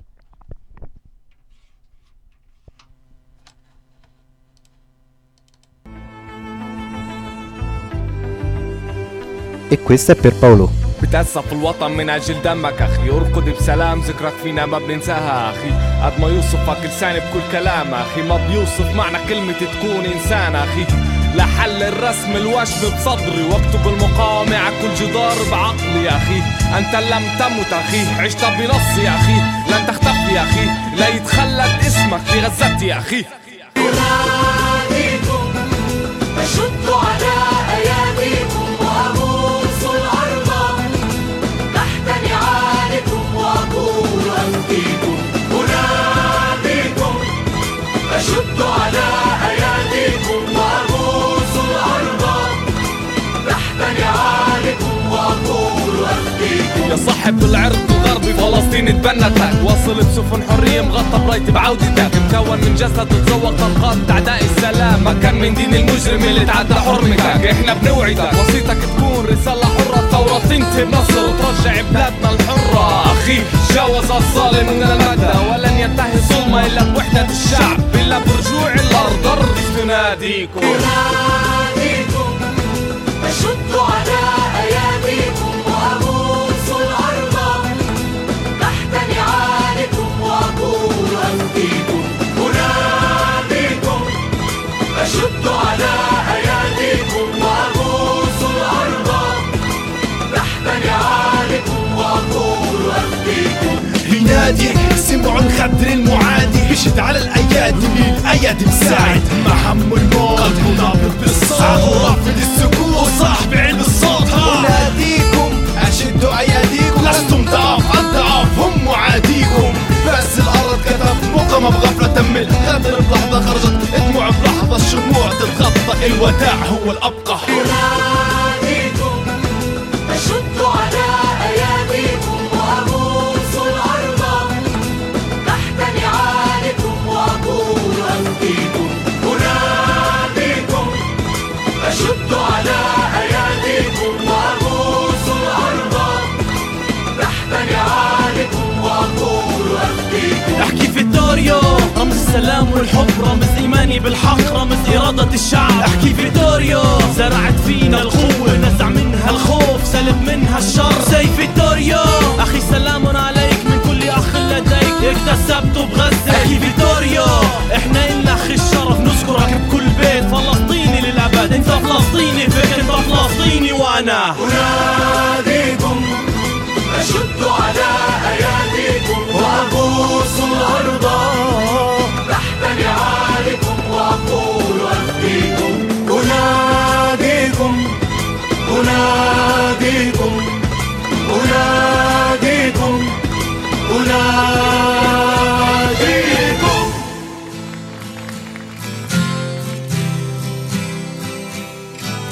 E questo è per Paolo.
بتأسف الوطن من أجل دمك أخي ارقد بسلام ذكرك فينا ما بننساها أخي قد ما يوصفك لساني بكل كلام أخي ما بيوصف معنى كلمة تكون إنسان أخي لحل الرسم الوشم بصدري واكتب المقاومة على كل جدار بعقلي يا أخي أنت لم تمت أخي عشت بنصي يا أخي لن تختفي يا أخي لا يتخلد اسمك في غزتي يا أخي
أناديكم أشد على أياديكم وأبوس الأرض تحت نعالكم وأقول أنفيكم أناديكم أشد على أياديكم وأبوس الأرض تحت نعالكم وأقول أنفيكم
يا صاحب العرق الغربي فلسطين اتبنتك واصل بسفن حرية مغطى برايتي بعودتك مكون من جسد تتذوق طلقات أعداء السلام ما كان من دين المجرم اللي تعدى حرمتك احنا بنوعدك وصيتك تكون رسالة حرة الثورة تنتهي بنصر وترجع بلادنا الحرة أخي جاوز الظالم من المدى ولن ينتهي ظلمه إلا بوحدة الشعب إلا برجوع الأرض أرض تناديكم
أناديكم أشد على أياديكم وأبوس الأرض تحت نعالكم وأقول أنفيكم أناديكم أشد على أياديكم وأبوس الأرض تحت نعالكم وأقول أنفيكم
يناديك سمعوا الخدر المعادي يشد على الايادي الايادي مساعد محمل موت قلبه نابض بالصوت ورافض السكوت وصاحب علم الصوت اناديكم اشدوا اياديكم لستم ضعاف الضعاف هم معاديكم بس الارض كتب مقامة بغفلة تم الخدر بلحظة خرجت دموع بلحظة الشموع تتغطى الوداع هو الابقى
أناديكم أشد على أياديكم وأبوس الأرض تحت نعالكم وأقول أنفيكم أناديكم أشد على أياديكم وأبوس الأرض تحت نعالكم وأقول أنفيكم
احكي فيتوريو رمز السلام والحب رمز ايماني بالحق رمز ارادة الشعب احكي فيتوريو زرعت فينا القوة نزع منها الخوف سلب منها الشر زي فيتوريو اخي سلام عليك من كل اخ لديك اكتسبته بغزة احكي فيتوريو احنا إلنا اخي الشرف نذكرك بكل بيت فلسطيني للابد انت فلسطيني فيك انت فلسطيني وانا
أناديكم أشد على أياديكم وأبوس الأرض تحت نعالكم وأقول أنفيكم أناديكم